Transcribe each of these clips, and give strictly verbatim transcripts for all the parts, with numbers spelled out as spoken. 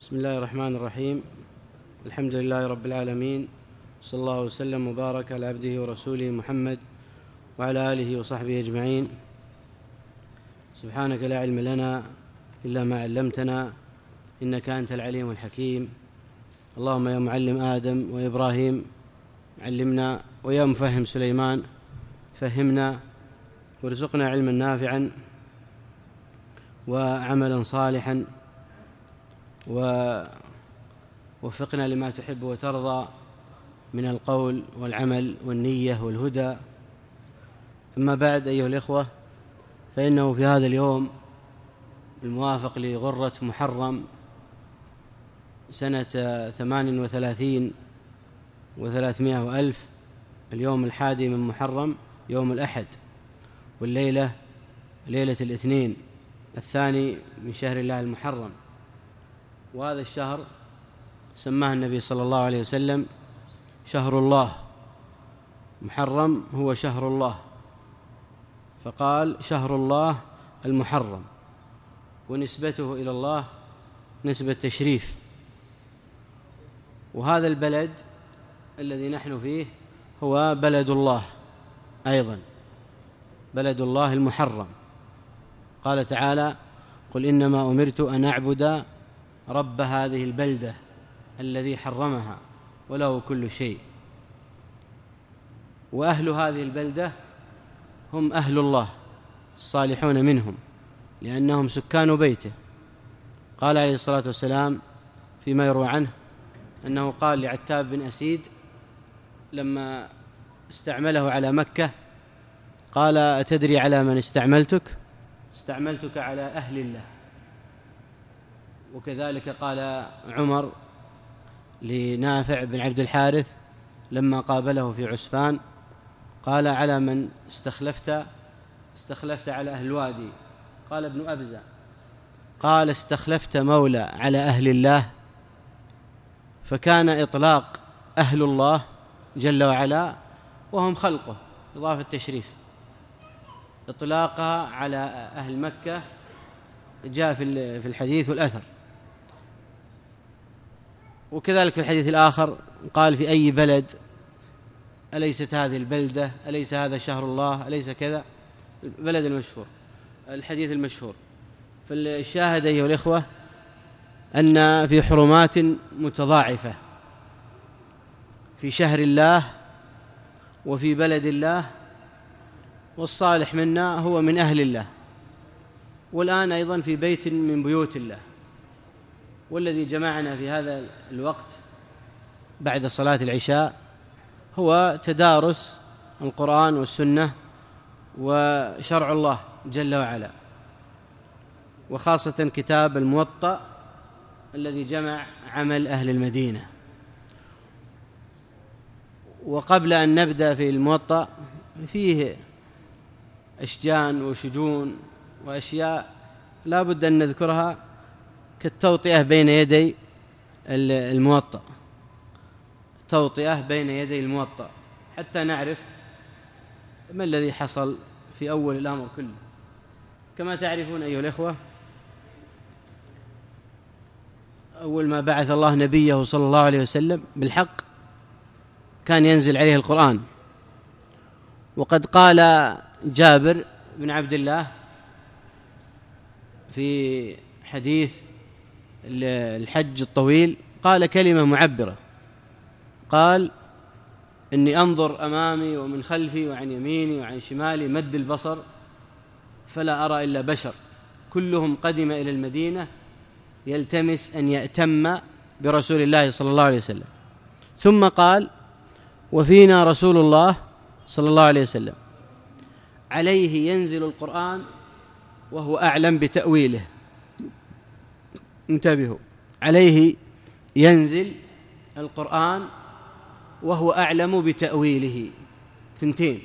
بسم الله الرحمن الرحيم. الحمد لله رب العالمين، صلى الله وسلم وبارك على عبده ورسوله محمد وعلى آله وصحبه أجمعين. سبحانك لا علم لنا إلا ما علمتنا إنك أنت العليم الحكيم. اللهم يا معلم آدم وإبراهيم علمنا، ويا مفهم سليمان فهمنا، وارزقنا علما نافعا وعملا صالحا، ووفقنا لما تحب وترضى من القول والعمل والنية والهدى. أما بعد، أيها الإخوة، فإنه في هذا اليوم الموافق لغرة محرم سنة ثمان وثلاثين وثلاثمائة وألف، اليوم الحادي من محرم، يوم الأحد، والليلة ليلة الاثنين الثاني من شهر الله المحرم. وهذا الشهر سماه النبي صلى الله عليه وسلم شهر الله. محرم هو شهر الله، فقال شهر الله المحرم، ونسبته إلى الله نسبة تشريف. وهذا البلد الذي نحن فيه هو بلد الله أيضا، بلد الله المحرم. قال تعالى: قل إنما أمرت أن أعبد رب هذه البلدة الذي حرمها وله كل شيء. وأهل هذه البلدة هم أهل الله الصالحون منهم، لأنهم سكان بيته. قال عليه الصلاة والسلام فيما يروى عنه أنه قال لعتاب بن أسيد لما استعمله على مكة، قال: أتدري على من استعملتك؟ استعملتك على أهل الله. وكذلك قال عمر لنافع بن عبد الحارث لما قابله في عسفان، قال: على من استخلفت؟ استخلفت على أهل الوادي. قال ابن أبزة: قال: استخلفت مولى على أهل الله. فكان إطلاق أهل الله جل وعلا وهم خلقه إضافة تشريف، إطلاقها على أهل مكة جاء في الحديث والأثر. وكذلك في الحديث الآخر قال: في أي بلد؟ أليست هذه البلدة؟ أليس هذا شهر الله؟ أليس كذا؟ البلد المشهور، الحديث المشهور. فالشاهد أيها الإخوة أن في حرمات متضاعفة في شهر الله وفي بلد الله، والصالح منا هو من أهل الله، والآن أيضا في بيت من بيوت الله. والذي جمعنا في هذا الوقت بعد صلاة العشاء هو تدارس القرآن والسنة وشرع الله جل وعلا، وخاصة كتاب الموطأ الذي جمع عمل أهل المدينة. وقبل أن نبدأ في الموطأ فيه أشجان وشجون وأشياء لا بد أن نذكرها كالتوطئة بين يدي الموطأ، توطئة بين يدي الموطأ، حتى نعرف ما الذي حصل في أول الأمر كله. كما تعرفون أيها الإخوة، أول ما بعث الله نبيه صلى الله عليه وسلم بالحق كان ينزل عليه القرآن. وقد قال جابر بن عبد الله في حديث الحج الطويل، قال كلمة معبرة، قال: إني أنظر أمامي ومن خلفي وعن يميني وعن شمالي مد البصر فلا أرى إلا بشر كلهم قدم إلى المدينة يلتمس أن يأتم برسول الله صلى الله عليه وسلم. ثم قال: وفينا رسول الله صلى الله عليه وسلم عليه ينزل القرآن وهو أعلم بتأويله. انتبهوا، عليه ينزل القرآن وهو أعلم بتأويله، ثنتين،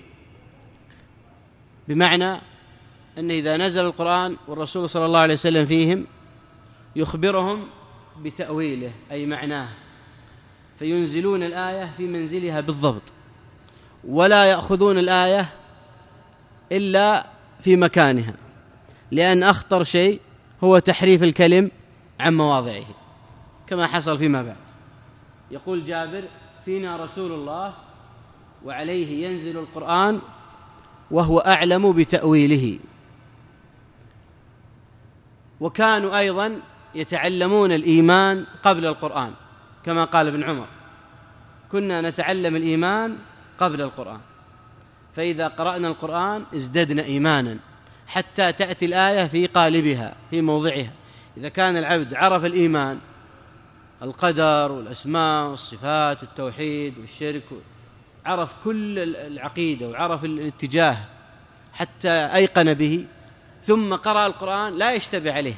بمعنى أن إذا نزل القرآن والرسول صلى الله عليه وسلم فيهم يخبرهم بتأويله أي معناه، فينزلون الآية في منزلها بالضبط، ولا يأخذون الآية إلا في مكانها، لأن أخطر شيء هو تحريف الكلم عن مواضعه. كما حصل فيما بعد. يقول جابر: فينا رسول الله وعليه ينزل القرآن وهو أعلم بتأويله. وكانوا أيضا يتعلمون الإيمان قبل القرآن، كما قال ابن عمر: كنا نتعلم الإيمان قبل القرآن، فإذا قرأنا القرآن ازددنا إيمانا حتى تأتي الآية في قالبها في موضعها. إذا كان العبد عرف الإيمان، القدر والأسماء والصفات والتوحيد والشرك، عرف كل العقيدة وعرف الاتجاه حتى أيقن به، ثم قرأ القرآن، لا يشتبه عليه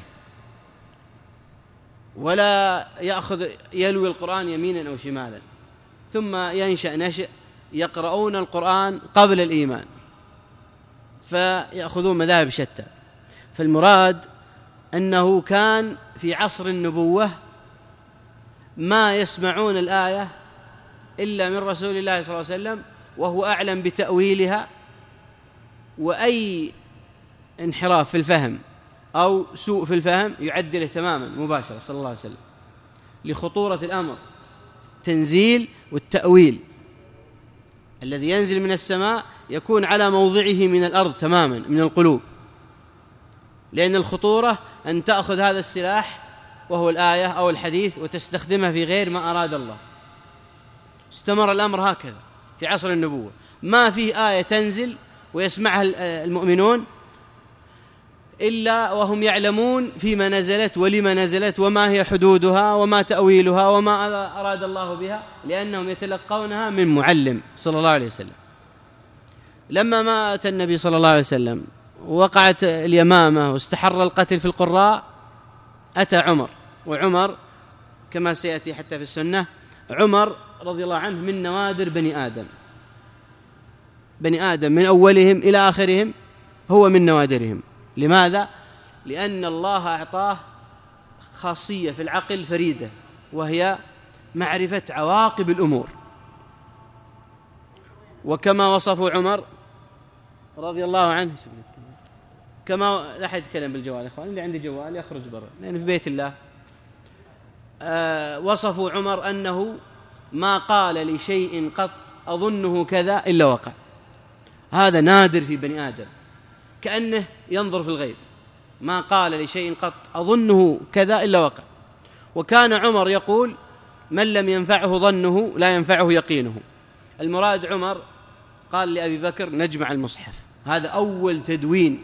ولا يأخذ يلوي القرآن يمينا أو شمالا، ثم ينشأ نشأ يقرؤون القرآن قبل الإيمان، فيأخذون مذاهب شتى. فالمراد أنه كان في عصر النبوة ما يسمعون الآية إلا من رسول الله صلى الله عليه وسلم وهو أعلم بتأويلها، وأي انحراف في الفهم أو سوء في الفهم يعدله تماما مباشرة صلى الله عليه وسلم، لخطورة الأمر. التنزيل والتأويل الذي ينزل من السماء يكون على موضعه من الأرض تماما، من القلوب، لأن الخطورة أن تأخذ هذا السلاح وهو الآية أو الحديث وتستخدمها في غير ما أراد الله. استمر الأمر هكذا في عصر النبوة، ما فيه آية تنزل ويسمعها المؤمنون إلا وهم يعلمون فيما نزلت ولما نزلت وما هي حدودها وما تأويلها وما أراد الله بها، لأنهم يتلقونها من معلم صلى الله عليه وسلم. لما مات النبي صلى الله عليه وسلم وقعت اليمامة واستحر القتل في القراء، أتى عمر، وعمر كما سيأتي حتى في السنة، عمر رضي الله عنه من نوادر بني آدم، بني آدم من أولهم إلى آخرهم هو من نوادرهم. لماذا؟ لأن الله أعطاه خاصية في العقل فريدة، وهي معرفة عواقب الأمور. وكما وصفوا عمر رضي الله عنه، كما لا أحد يتكلم بالجوال يا إخوان، اللي عنده جوال يخرج برا لأن في بيت الله. آه وصفوا عمر أنه ما قال لشيء قط أظنه كذا إلا وقع. هذا نادر في بني آدم، كأنه ينظر في الغيب، ما قال لشيء قط أظنه كذا إلا وقع. وكان عمر يقول: من لم ينفعه ظنه لا ينفعه يقينه. المراد عمر قال لأبي بكر: نجمع المصحف. هذا أول تدوين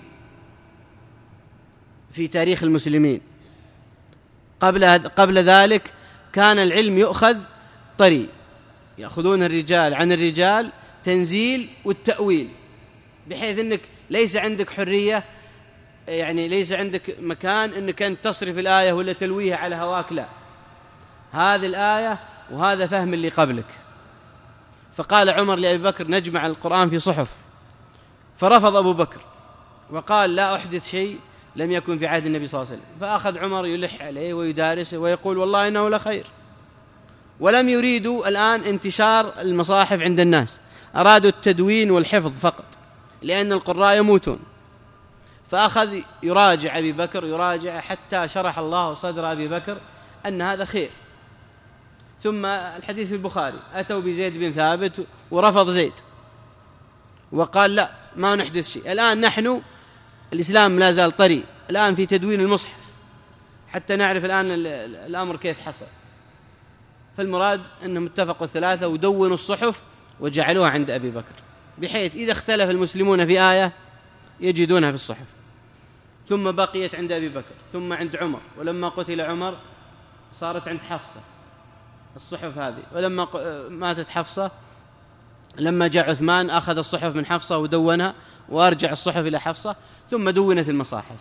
في تاريخ المسلمين. قبل قبل ذلك كان العلم يؤخذ طري، يأخذون الرجال عن الرجال تنزيل والتأويل، بحيث أنك ليس عندك حرية، يعني ليس عندك مكان أنك أنت تصرف الآية ولا تلويها على هواك، لا، هذه الآية وهذا فهم اللي قبلك. فقال عمر لأبي بكر: نجمع القرآن في صحف. فرفض أبو بكر وقال: لا أحدث شيء لم يكن في عهد النبي صلى الله عليه وسلم. فأخذ عمر يلح عليه ويدارسه ويقول: والله إنه لخير. ولم يريدوا الآن انتشار المصاحف عند الناس، أرادوا التدوين والحفظ فقط، لأن القراء يموتون. فأخذ يراجع أبي بكر يراجع حتى شرح الله صدر أبي بكر أن هذا خير. ثم الحديث في البخاري: أتوا بزيد بن ثابت ورفض زيد وقال: لا، ما نحدث شيء. الآن نحن الإسلام لا زال طري الآن في تدوين المصحف حتى نعرف الآن الأمر كيف حصل. فالمراد أنهم اتفقوا الثلاثة ودونوا الصحف وجعلوها عند أبي بكر، بحيث إذا اختلف المسلمون في آية يجدونها في الصحف. ثم بقيت عند أبي بكر، ثم عند عمر، ولما قتل عمر صارت عند حفصة الصحف هذه، ولما ماتت حفصة، لما جاء عثمان أخذ الصحف من حفصة ودونها وأرجع الصحف إلى حفصة، ثم دونت المصاحف.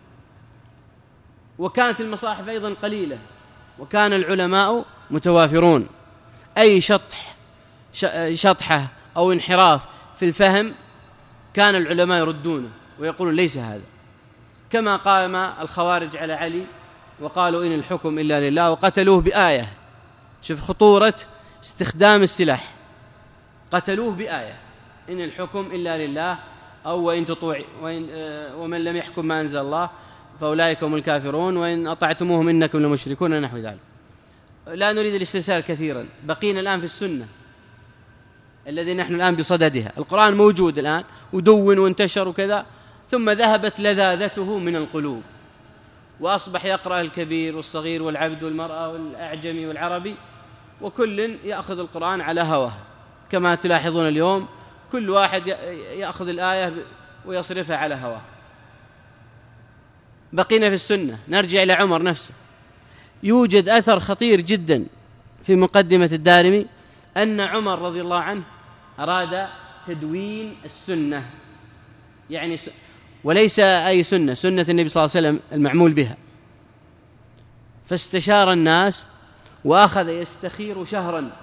وكانت المصاحف أيضا قليلة، وكان العلماء متوافرون. أي شطح شطحة أو انحراف في الفهم كان العلماء يردونه ويقولون ليس هذا، كما قام الخوارج على علي وقالوا إن الحكم إلا لله وقتلوه بآية. شوف خطورة استخدام السلاح، قتلوه بآية: إن الحكم إلا لله، أو وإن تطوع وإن ومن لم يحكم ما أنزل الله فأولئك هم الكافرون وإن أطعتموهم إنكم لمشركون، نحو ذلك. لا نريد الاسترسال كثيرا، بقينا الآن في السنة الذي نحن الآن بصددها. القرآن موجود الآن ودون وانتشر وكذا، ثم ذهبت لذاذته من القلوب، وأصبح يقرأ الكبير والصغير والعبد والمرأة والأعجمي والعربي، وكل يأخذ القرآن على هواه، كما تلاحظون اليوم كل واحد يأخذ الآية ويصرفها على هواه. بقينا في السنة. نرجع إلى عمر نفسه. يوجد أثر خطير جدا في مقدمة الدارمي أن عمر رضي الله عنه أراد تدوين السنة، يعني س... وليس أي سنة، سنة النبي صلى الله عليه وسلم المعمول بها. فاستشار الناس وأخذ يستخير شهرا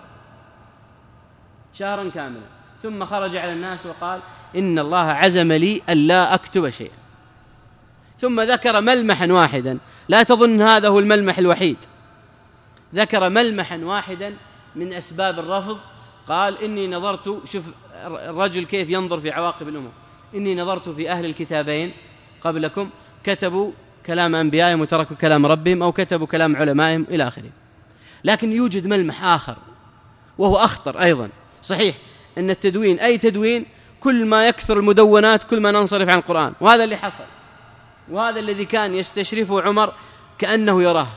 شهرا كاملا، ثم خرج على الناس وقال إن الله عزم لي ألا أكتب شيئا. ثم ذكر ملمحا واحدا، لا تظن هذا هو الملمح الوحيد، ذكر ملمحا واحدا من أسباب الرفض. قال إني نظرت، شوف الرجل كيف ينظر في عواقب الأمور، إني نظرت في أهل الكتابين قبلكم كتبوا كلام أنبيائهم وتركوا كلام ربهم، أو كتبوا كلام علمائهم إلى آخره. لكن يوجد ملمح آخر وهو أخطر أيضا. صحيح أن التدوين أي تدوين، كل ما يكثر المدونات كل ما ننصرف عن القرآن، وهذا اللي حصل، وهذا الذي كان يستشرفه عمر كأنه يراه.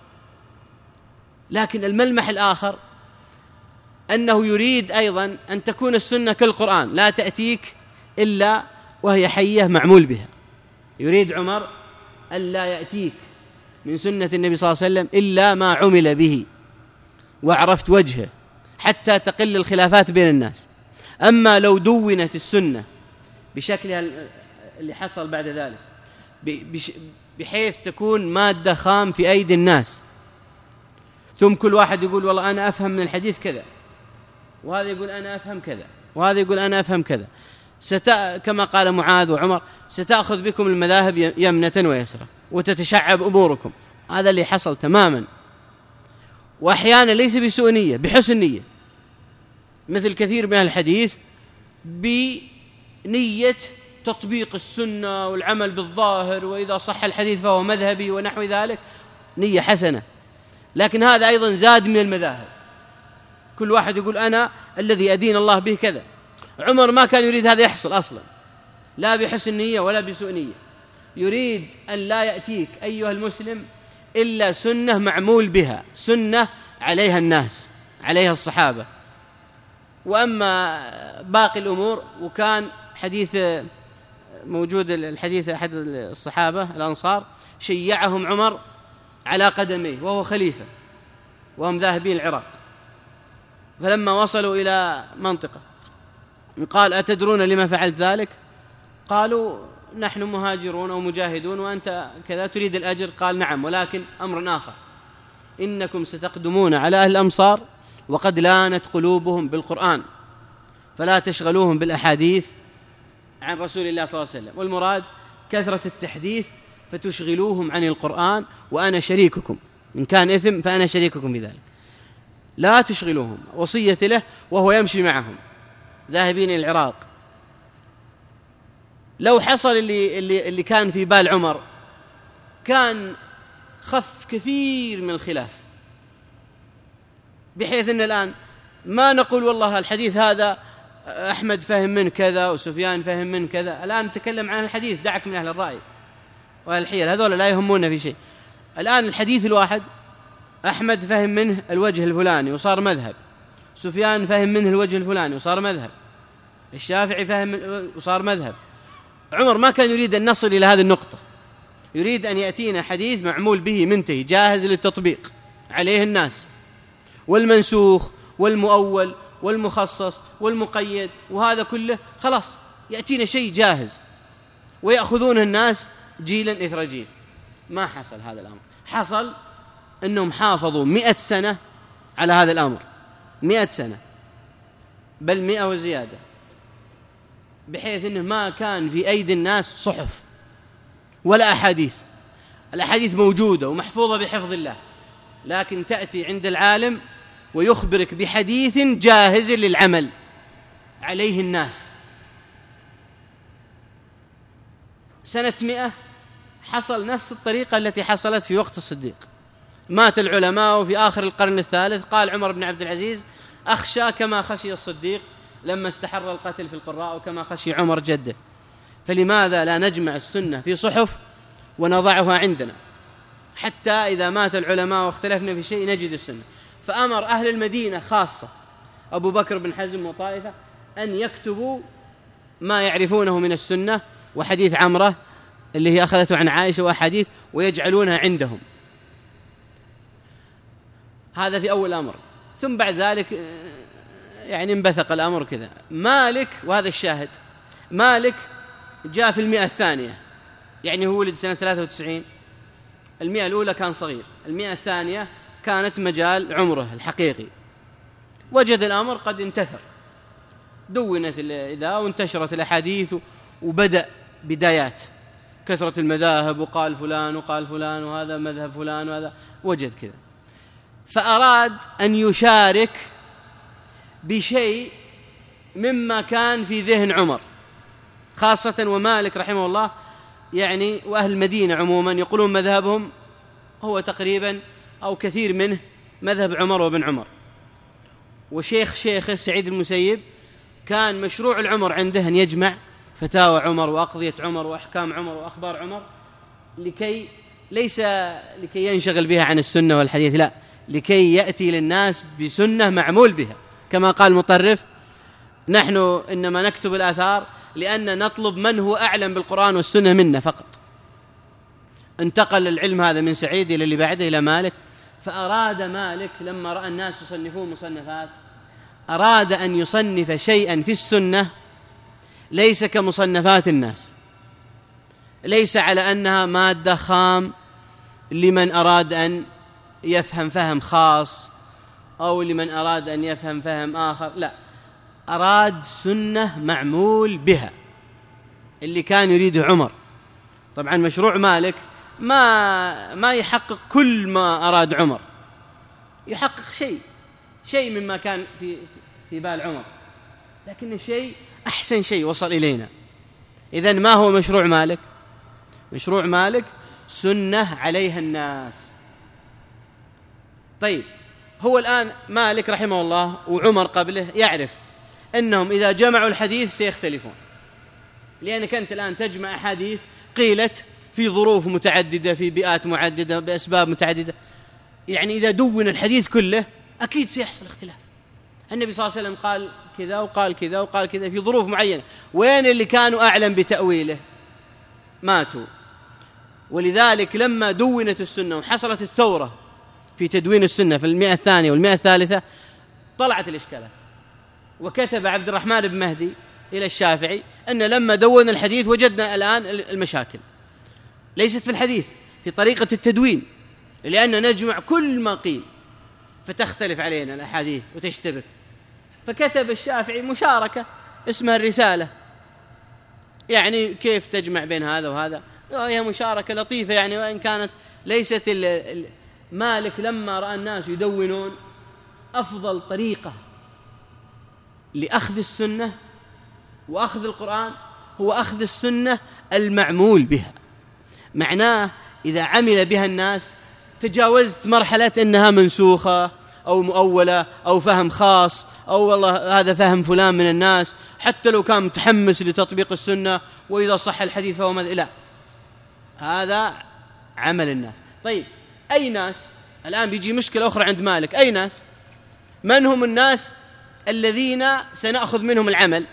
لكن الملمح الآخر أنه يريد أيضا أن تكون السنة كالقرآن، لا تأتيك إلا وهي حية معمول بها. يريد عمر ألا يأتيك من سنة النبي صلى الله عليه وسلم إلا ما عمل به وعرفت وجهه، حتى تقل الخلافات بين الناس. أما لو دونت السنة بشكلها اللي حصل بعد ذلك، بحيث تكون مادة خام في أيدي الناس، ثم كل واحد يقول والله أنا أفهم من الحديث كذا، وهذا يقول أنا أفهم كذا، وهذا يقول أنا أفهم كذا، ستأ... كما قال معاذ وعمر ستأخذ بكم المذاهب يمنة ويسرى وتتشعب أموركم. هذا اللي حصل تماما، وأحيانا ليس بسوء نية، بحسن نية، مثل كثير من الحديث بنية تطبيق السنة والعمل بالظاهر، وإذا صح الحديث فهو مذهبي ونحو ذلك، نية حسنة. لكن هذا أيضا زاد من المذاهب، كل واحد يقول أنا الذي أدين الله به كذا. عمر ما كان يريد هذا يحصل أصلا، لا بحسن نية ولا بسوء نية. يريد أن لا يأتيك أيها المسلم إلا سنة معمول بها، سنة عليها الناس، عليها الصحابة. وأما باقي الأمور، وكان حديث موجود الحديث أحد الصحابة الأنصار شيعهم عمر على قدميه وهو خليفة، وهم ذاهبين العراق، فلما وصلوا إلى منطقة قال أتدرون لما فعلت ذلك؟ قالوا نحن مهاجرون أو مجاهدون وأنت كذا تريد الأجر. قال نعم، ولكن أمر آخر، إنكم ستقدمون على أهل الأمصار وقد لانت قلوبهم بالقرآن، فلا تشغلوهم بالأحاديث عن رسول الله صلى الله عليه وسلم، والمراد كثرة التحديث فتشغلوهم عن القرآن، وأنا شريككم، إن كان إثم فأنا شريككم بذلك، لا تشغلوهم. وصية له وهو يمشي معهم ذاهبين إلى العراق. لو حصل اللي, اللي, اللي كان في بال عمر، كان خف كثير من الخلاف، بحيث أن الآن ما نقول والله الحديث هذا أحمد فهم من كذا وسفيان فهم من كذا. الآن نتكلم عن الحديث، دعك من أهل الرأي وأهل الحيل، هذول لا يهمون في شيء. الآن الحديث الواحد أحمد فهم منه الوجه الفلاني وصار مذهب، سفيان فهم منه الوجه الفلاني وصار مذهب، الشافعي فهم وصار مذهب. عمر ما كان يريد أن نصل إلى هذه النقطة، يريد أن يأتينا حديث معمول به منتهي جاهز للتطبيق عليه الناس، والمنسوخ والمؤول والمخصص والمقيد، وهذا كله خلاص يأتينا شيء جاهز ويأخذونه الناس جيلا إثر جيل. ما حصل هذا الأمر، حصل أنهم حافظوا مئة سنة على هذا الأمر، مئة سنة بل مئة وزيادة، بحيث أنه ما كان في أيدي الناس صحف ولا أحاديث. الأحاديث موجودة ومحفوظة بحفظ الله، لكن تأتي عند العالم ويخبرك بحديث جاهز للعمل عليه الناس. سنة مئة حصل نفس الطريقة التي حصلت في وقت الصديق، مات العلماء في آخر القرن الثالث، قال عمر بن عبد العزيز: أخشى كما خشي الصديق لما استحر القتل في القراء، وكما خشي عمر جده. فلماذا لا نجمع السنة في صحف ونضعها عندنا، حتى إذا مات العلماء واختلفنا في شيء نجد السنة؟ فأمر أهل المدينة خاصة أبو بكر بن حزم وطائفة أن يكتبوا ما يعرفونه من السنة وحديث عمرة اللي هي أخذته عن عائشة وحديث، ويجعلونها عندهم. هذا في أول أمر. ثم بعد ذلك يعني انبثق الأمر كذا. مالك، وهذا الشاهد، مالك جاء في المئة الثانية، يعني هو ولد سنة ثلاثة وتسعين. المئة الأولى كان صغير، المئة الثانية كانت مجال عمره الحقيقي. وجد الأمر قد انتثر، دونت إذا وانتشرت الأحاديث، وبدأ بدايات كثرة المذاهب، وقال فلان وقال فلان وهذا مذهب فلان وهذا، وجد كذا. فأراد أن يشارك بشيء مما كان في ذهن عمر خاصة، ومالك رحمه الله يعني وأهل المدينة عموما يقولون مذهبهم هو تقريبا أو كثير منه مذهب عمر وابن عمر. وشيخ شيخه سعيد المسيب كان مشروع العمر عنده أن يجمع فتاوى عمر وأقضية عمر وأحكام عمر وأخبار عمر، لكي ليس لكي ينشغل بها عن السنة والحديث، لا، لكي يأتي للناس بسنة معمول بها. كما قال المطرف: نحن إنما نكتب الآثار لأن نطلب من هو أعلم بالقرآن والسنة منا فقط. انتقل العلم هذا من سعيد إلى اللي بعده إلى مالك. فأراد مالك لما رأى الناس يصنفون مصنفات، أراد أن يصنف شيئا في السنة ليس كمصنفات الناس، ليس على أنها مادة خام لمن أراد أن يفهم فهم خاص أو لمن أراد أن يفهم فهم آخر، لا، أراد سنة معمول بها اللي كان يريده عمر. طبعا مشروع مالك ما ما يحقق كل ما أراد عمر، يحقق شيء شيء مما كان في في بال عمر، لكن الشيء أحسن شيء وصل إلينا. إذن ما هو مشروع مالك؟ مشروع مالك سنة عليها الناس. طيب، هو الآن مالك رحمه الله وعمر قبله يعرف أنهم إذا جمعوا الحديث سيختلفون، لأنك أنت الآن تجمع أحاديث قيلت في ظروف متعددة في بيئات معددة بأسباب متعددة، يعني إذا دون الحديث كله أكيد سيحصل اختلاف. النبي صلى الله عليه وسلم قال كذا وقال كذا وقال كذا في ظروف معينة، وين اللي كانوا أعلم بتأويله؟ ماتوا. ولذلك لما دونت السنة وحصلت الثورة في تدوين السنة في المئة الثانية والمئة الثالثة، طلعت الإشكالات. وكتب عبد الرحمن بن مهدي إلى الشافعي أن لما دون الحديث وجدنا الآن المشاكل ليست في الحديث، في طريقة التدوين، لأن نجمع كل ما قيل فتختلف علينا الأحاديث وتشتبك. فكتب الشافعي مشاركة اسمها الرسالة، يعني كيف تجمع بين هذا وهذا، هي مشاركة لطيفة يعني، وإن كانت ليست مالك لما رأى الناس يدونون أفضل طريقة لأخذ السنة وأخذ القرآن هو أخذ السنة المعمول بها. معناه إذا عمل بها الناس تجاوزت مرحلة أنها منسوخة أو مؤولة أو فهم خاص أو والله هذا فهم فلان من الناس، حتى لو كان متحمس لتطبيق السنة وإذا صح الحديث فهو مذ... لا، هذا عمل الناس. طيب، أي ناس؟ الآن بيجي مشكلة أخرى عند مالك. أي ناس؟ من هم الناس الذين سنأخذ منهم العمل؟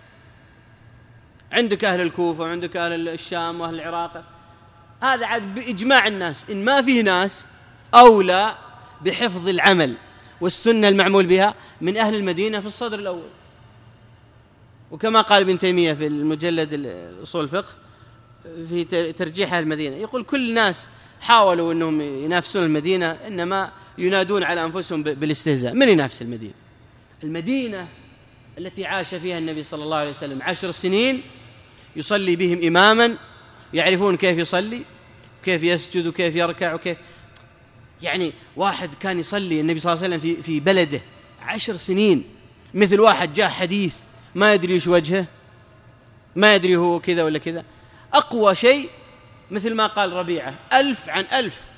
عندك أهل الكوفة وعندك أهل الشام وأهل العراق، هذا عاد بإجماع الناس. إن ما فيه ناس أولى بحفظ العمل والسنة المعمول بها من أهل المدينة في الصدر الأول. وكما قال ابن تيمية في المجلد أصول الفقه في ترجيح أهل المدينة، يقول كل الناس حاولوا أنهم ينافسون المدينة، إنما ينادون على أنفسهم بالاستهزاء. من ينافس المدينة؟ المدينة التي عاش فيها النبي صلى الله عليه وسلم عشر سنين يصلي بهم إماما، يعرفون كيف يصلي وكيف يسجد وكيف يركع وكيف، يعني واحد كان يصلي النبي صلى الله عليه وسلم في في بلده عشر سنين، مثل واحد جاء حديث ما يدري ايش وجهه، ما يدري هو كذا ولا كذا. أقوى شيء مثل ما قال ربيعة: ألف عن ألف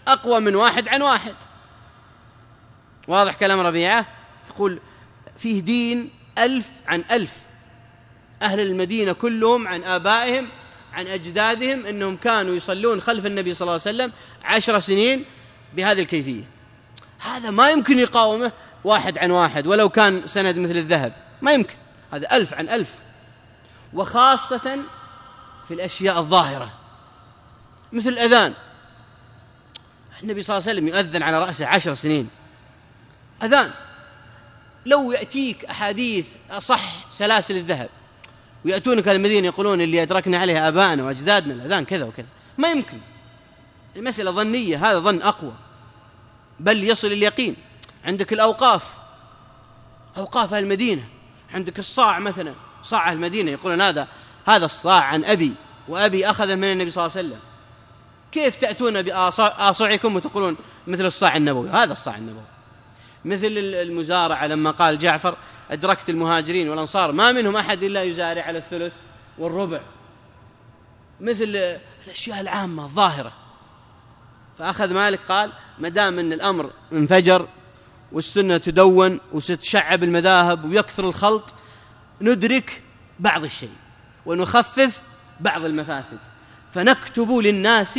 أقوى من واحد عن واحد. واضح كلام ربيعة؟ يقول فيه دين ألف عن ألف. أهل المدينة كلهم عن آبائهم عن أجدادهم أنهم كانوا يصلون خلف النبي صلى الله عليه وسلم عشر سنين بهذه الكيفية. هذا ما يمكن يقاومه واحد عن واحد ولو كان سند مثل الذهب، ما يمكن. هذا ألف عن ألف، وخاصة في الأشياء الظاهرة مثل الأذان. النبي صلى الله عليه وسلم يؤذن على رأسه عشر سنين أذان. لو يأتيك أحاديث صح سلاسل الذهب ويأتونك المدينة يقولون اللي أدركنا عليها آبائنا وأجدادنا الأذان كذا وكذا، ما يمكن. المسألة ظنية، هذا ظن أقوى بل يصل اليقين. عندك الأوقاف، أوقاف أهل المدينة، عندك الصاع مثلا، صاع أهل المدينة يقولون هذا هذا الصاع عن أبي وأبي أخذ من النبي صلى الله عليه وسلم. كيف تأتون بآصعكم وتقولون مثل الصاع النبوي؟ هذا الصاع النبوي. مثل المزارعة لما قال جعفر أدركت المهاجرين والأنصار ما منهم أحد إلا يزارع على الثلث والربع. مثل الأشياء العامة الظاهرة. فأخذ مالك قال مدام أن الأمر انفجر والسنة تدون وستشعب المذاهب ويكثر الخلط، ندرك بعض الشيء ونخفف بعض المفاسد، فنكتب للناس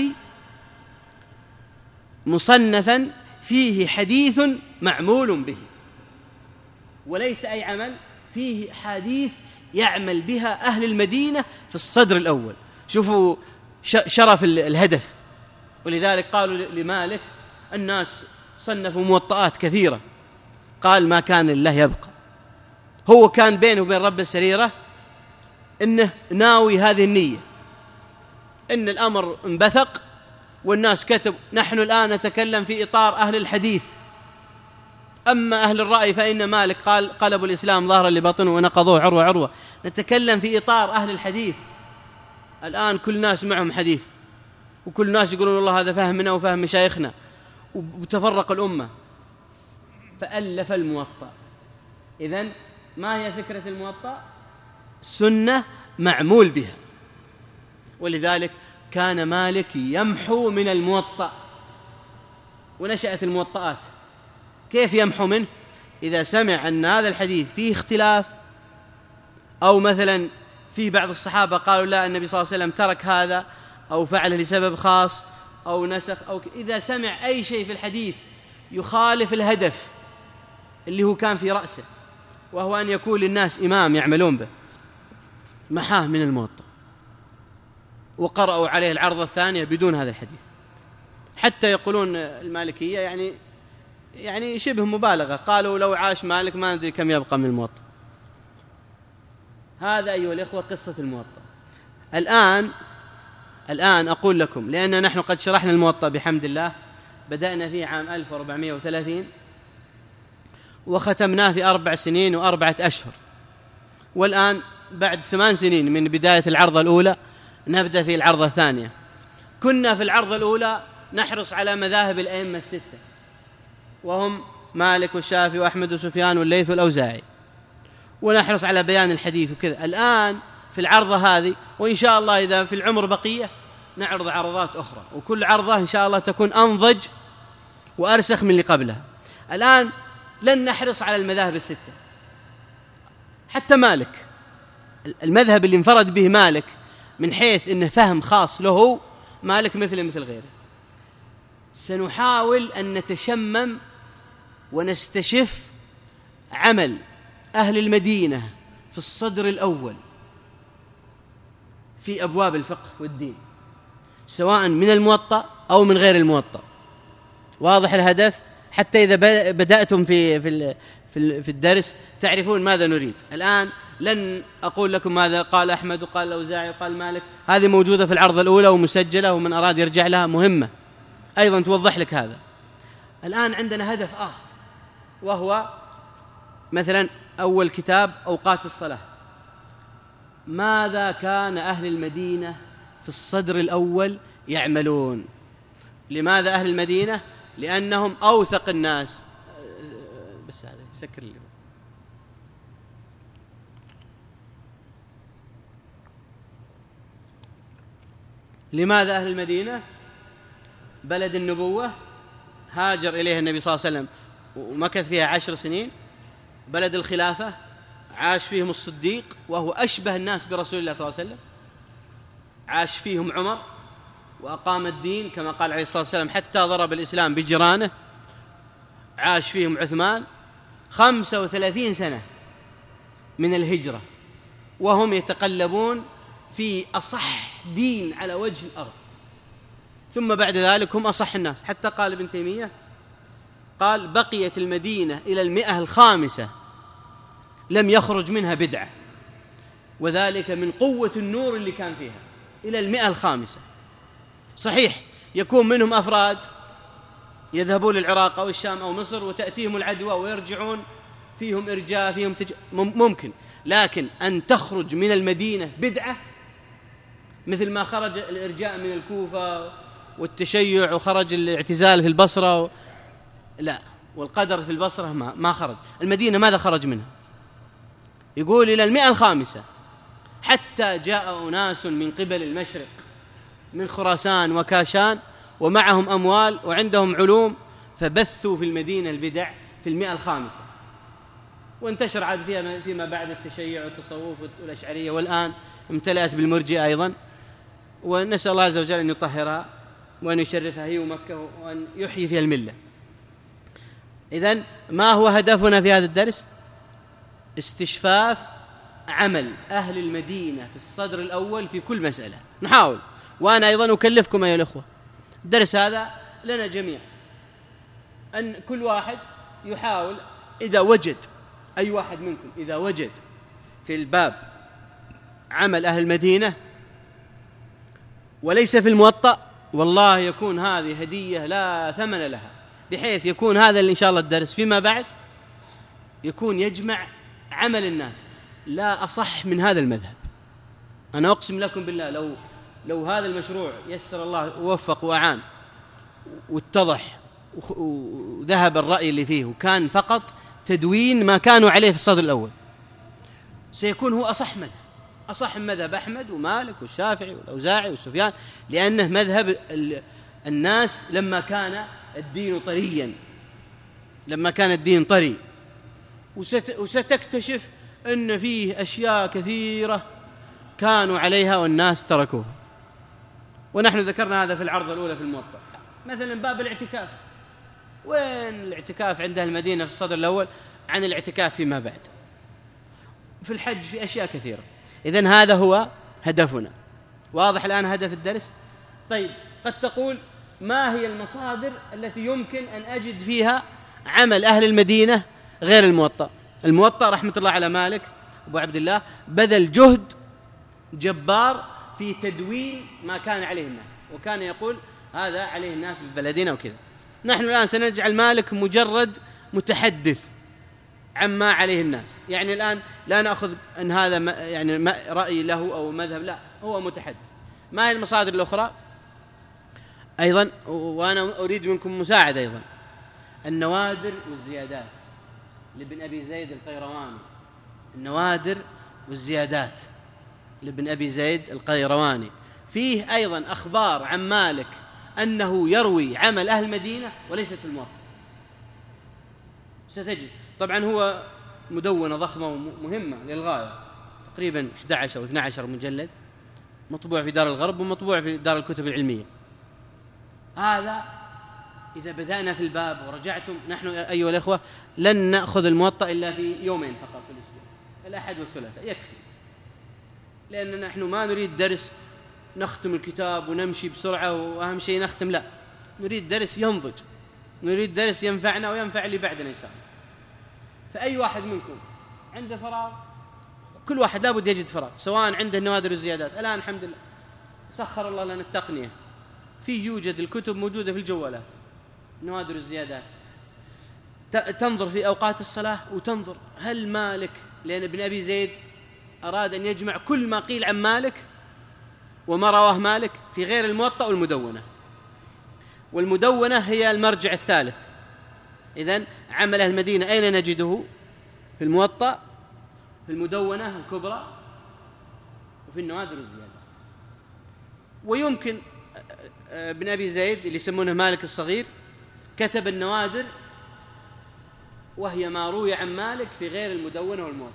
مصنفا فيه حديث معمول به، وليس أي عمل، فيه حديث يعمل بها أهل المدينة في الصدر الأول. شوفوا شرف الهدف. ولذلك قالوا لمالك الناس صنفوا موطئات كثيرة، قال ما كان لله يبقى. هو كان بينه وبين رب السريرة إنه ناوي هذه النية، إن الأمر انبثق والناس كتب نحن الآن نتكلم في إطار أهل الحديث، أما أهل الرأي فإن مالك قال قلبوا الإسلام ظهرا لبطنه ونقضوه عروة عروة. نتكلم في إطار أهل الحديث. الآن كل الناس معهم حديث وكل الناس يقولون والله هذا فهمنا وفهم مشايخنا، وتفرق الأمة. فألف الموطأ. إذن ما هي فكرة الموطأ؟ سنة معمول بها. ولذلك كان مالك يمحو من الموطأ، ونشأت الموطئات. كيف يمحو منه؟ إذا سمع أن هذا الحديث فيه اختلاف، أو مثلا في بعض الصحابة قالوا لا النبي صلى الله عليه وسلم ترك هذا أو فعله لسبب خاص أو نسخ، أو إذا سمع أي شيء في الحديث يخالف الهدف اللي هو كان في رأسه، وهو أن يكون للناس إمام يعملون به، محاه من الموطأ وقرأوا عليه العرضة الثانية بدون هذا الحديث. حتى يقولون المالكية يعني يعني شبه مبالغة، قالوا لو عاش مالك ما ندري كم يبقى من الموطأ. هذا أيها الإخوة قصة الموطأ. الآن الآن أقول لكم، لأن نحن قد شرحنا الموطأ بحمد الله، بدأنا فيه عام ألف وأربعمائة وثلاثين وختمناه في أربع سنين وأربعة أشهر، والآن بعد ثمان سنين من بداية العرضة الأولى نبدأ في العرضة الثانية. كنا في العرضة الأولى نحرص على مذاهب الأئمة الستة، وهم مالك والشافعي وأحمد وسفيان والليث والأوزاعي، ونحرص على بيان الحديث وكذا. الآن في العرضة هذه، وإن شاء الله إذا في العمر بقية نعرض عرضات أخرى، وكل عرضة إن شاء الله تكون أنضج وأرسخ من اللي قبلها. الآن لن نحرص على المذاهب الستة. حتى مالك، المذهب اللي انفرد به مالك من حيث إنه فهم خاص له، مالك مثل مثل غيره. سنحاول أن نتشمم ونستشف عمل أهل المدينة في الصدر الأول في أبواب الفقه والدين، سواء من الموطأ أو من غير الموطأ. واضح الهدف؟ حتى إذا بدأتم في في في الدرس تعرفون ماذا نريد. الآن لن أقول لكم ماذا قال أحمد وقال الأوزاعي وقال مالك، هذه موجودة في العرض الأولى ومسجلة، ومن أراد يرجع لها مهمة أيضا توضح لك هذا. الآن عندنا هدف آخر، وهو مثلا أول كتاب أوقات الصلاة. ماذا كان أهل المدينة في الصدر الأول يعملون؟ لماذا أهل المدينة؟ لأنهم أوثق الناس. بس هذا سكر لي. لماذا أهل المدينة؟ بلد النبوة هاجر إليه النبي صلى الله عليه وسلم ومكث فيها عشر سنين. بلد الخلافة عاش فيهم الصديق وهو أشبه الناس برسول الله صلى الله عليه وسلم. عاش فيهم عمر وأقام الدين كما قال عليه الصلاة والسلام حتى ضرب الإسلام بجيرانه. عاش فيهم عثمان خمسة وثلاثين سنة من الهجرة وهم يتقلبون في أصح دين على وجه الأرض. ثم بعد ذلك هم أصح الناس، حتى قال ابن تيمية قال بقيت المدينة إلى المئة الخامسة لم يخرج منها بدعة، وذلك من قوة النور اللي كان فيها إلى المئة الخامسة. صحيح يكون منهم أفراد يذهبون للعراق أو الشام أو مصر وتأتيهم العدوى ويرجعون، فيهم إرجاء فيهم تج... ممكن، لكن أن تخرج من المدينة بدعة مثل ما خرج الإرجاء من الكوفة والتشيع وخرج الاعتزال في البصرة و... لا، والقدر في البصرة ما, ما خرج. المدينة ماذا خرج منها؟ يقول إلى المئة الخامسة حتى جاء أناس من قبل المشرق من خراسان وكاشان ومعهم أموال وعندهم علوم فبثوا في المدينة البدع في المئة الخامسة، وانتشر عاد فيها فيما بعد التشيع والتصوف والأشعرية، والآن امتلأت بالمرجئة أيضا. ونسأل الله عز وجل أن يطهرها وأن يشرفها هي ومكة وأن يحيي فيها الملة. إذن ما هو هدفنا في هذا الدرس؟ استشفاف عمل أهل المدينة في الصدر الأول في كل مسألة. نحاول، وأنا أيضا أكلفكم أيها الأخوة، الدرس هذا لنا جميعا، أن كل واحد يحاول إذا وجد، أي واحد منكم إذا وجد في الباب عمل أهل المدينة وليس في الموطأ، والله يكون هذه هدية لا ثمن لها، بحيث يكون هذا إن شاء الله الدرس فيما بعد يكون يجمع عمل الناس. لا أصح من هذا المذهب. أنا أقسم لكم بالله لو لو هذا المشروع يسر الله ووفق وأعان واتضح وذهب الرأي اللي فيه وكان فقط تدوين ما كانوا عليه في الصدر الأول، سيكون هو أصح مذهب، أصح مذهب أحمد ومالك والشافعي والأوزاعي والسفيان، لأنه مذهب الناس لما كان الدين طريا، لما كان الدين طري. وستكتشف أن فيه أشياء كثيرة كانوا عليها والناس تركوها، ونحن ذكرنا هذا في العرض الأولى في الموطأ. مثلا باب الاعتكاف، وين الاعتكاف عند المدينة في الصدر الأول عن الاعتكاف فيما بعد؟ في الحج في أشياء كثيرة. إذن هذا هو هدفنا. واضح الآن هدف الدرس؟ طيب، قد تقول ما هي المصادر التي يمكن أن أجد فيها عمل أهل المدينة غير الموطأ؟ الموطأ رحمة الله على مالك أبو عبد الله بذل جهد جبار في تدوين ما كان عليه الناس، وكان يقول هذا عليه الناس في بلدنا وكذا. نحن الآن سنجعل مالك مجرد متحدث عما عليه الناس، يعني الآن لا نأخذ أن هذا يعني رأي له أو مذهب، لا، هو متحدث. ما هي المصادر الأخرى أيضا؟ وأنا أريد منكم مساعدة أيضا. النوادر والزيادات لابن أبي زيد القيرواني، النوادر والزيادات لابن أبي زيد القيرواني، فيه أيضا أخبار عن مالك أنه يروي عمل أهل المدينة وليست في الموطأ. ستجد طبعا هو مدونة ضخمة ومهمة للغاية، تقريبا أحد عشر أو اثني عشر مجلد، مطبوع في دار الغرب ومطبوع في دار الكتب العلمية. هذا إذا بدأنا في الباب ورجعتم، نحن أيها الأخوة لن نأخذ الموطأ إلا في يومين فقط في الأسبوع، الأحد والثلاثاء يكفي، لأن نحن ما نريد درس نختم الكتاب ونمشي بسرعة وأهم شيء نختم، لا، نريد درس ينضج، نريد درس ينفعنا وينفع اللي بعدنا إن شاء الله. فأي واحد منكم عنده فراغ، كل واحد لابد يجد فراغ، سواء عنده النوادر والزيادات. الآن الحمد لله سخر الله لنا التقنية، فيه يوجد الكتب موجودة في الجوالات، نوادر الزيادات، تنظر في أوقات الصلاة وتنظر هل مالك، لأن ابن أبي زيد أراد أن يجمع كل ما قيل عن مالك وما رواه مالك في غير الموطأ والمدونة، والمدونة هي المرجع الثالث. إذن عمل أهل المدينة أين نجده؟ في الموطأ، في المدونة الكبرى، وفي النوادر والزيادات. ويمكن بن أبي زيد اللي يسمونه مالك الصغير كتب النوادر، وهي ما روي عن مالك في غير المدونة والموطأ.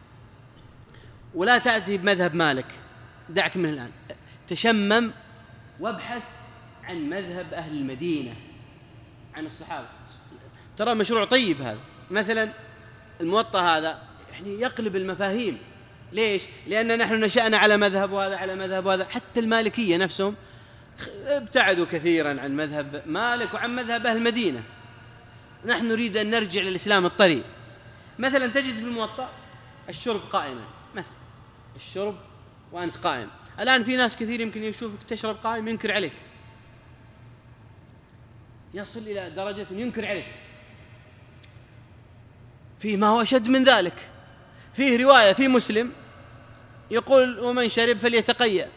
ولا تأتي بمذهب مالك، دعك منه الآن، تشمم وابحث عن مذهب أهل المدينة، عن الصحابة. ترى مشروع طيب هذا. مثلا الموطأ هذا يعني يقلب المفاهيم. ليش؟ لأن نحن نشأنا على مذهب وهذا على مذهب وهذا. حتى المالكية نفسهم ابتعدوا كثيرا عن مذهب مالك وعن مذهب أهل المدينة. نحن نريد أن نرجع للإسلام الطري. مثلا تجد في الموطأ الشرب قائما، مثلا الشرب وأنت قائم. الآن في ناس كثير يمكن يشوفك تشرب قائم ينكر عليك، يصل إلى درجة ينكر عليك. فيه ما هو أشد من ذلك. فيه رواية في مسلم يقول ومن شرب فليتقيأ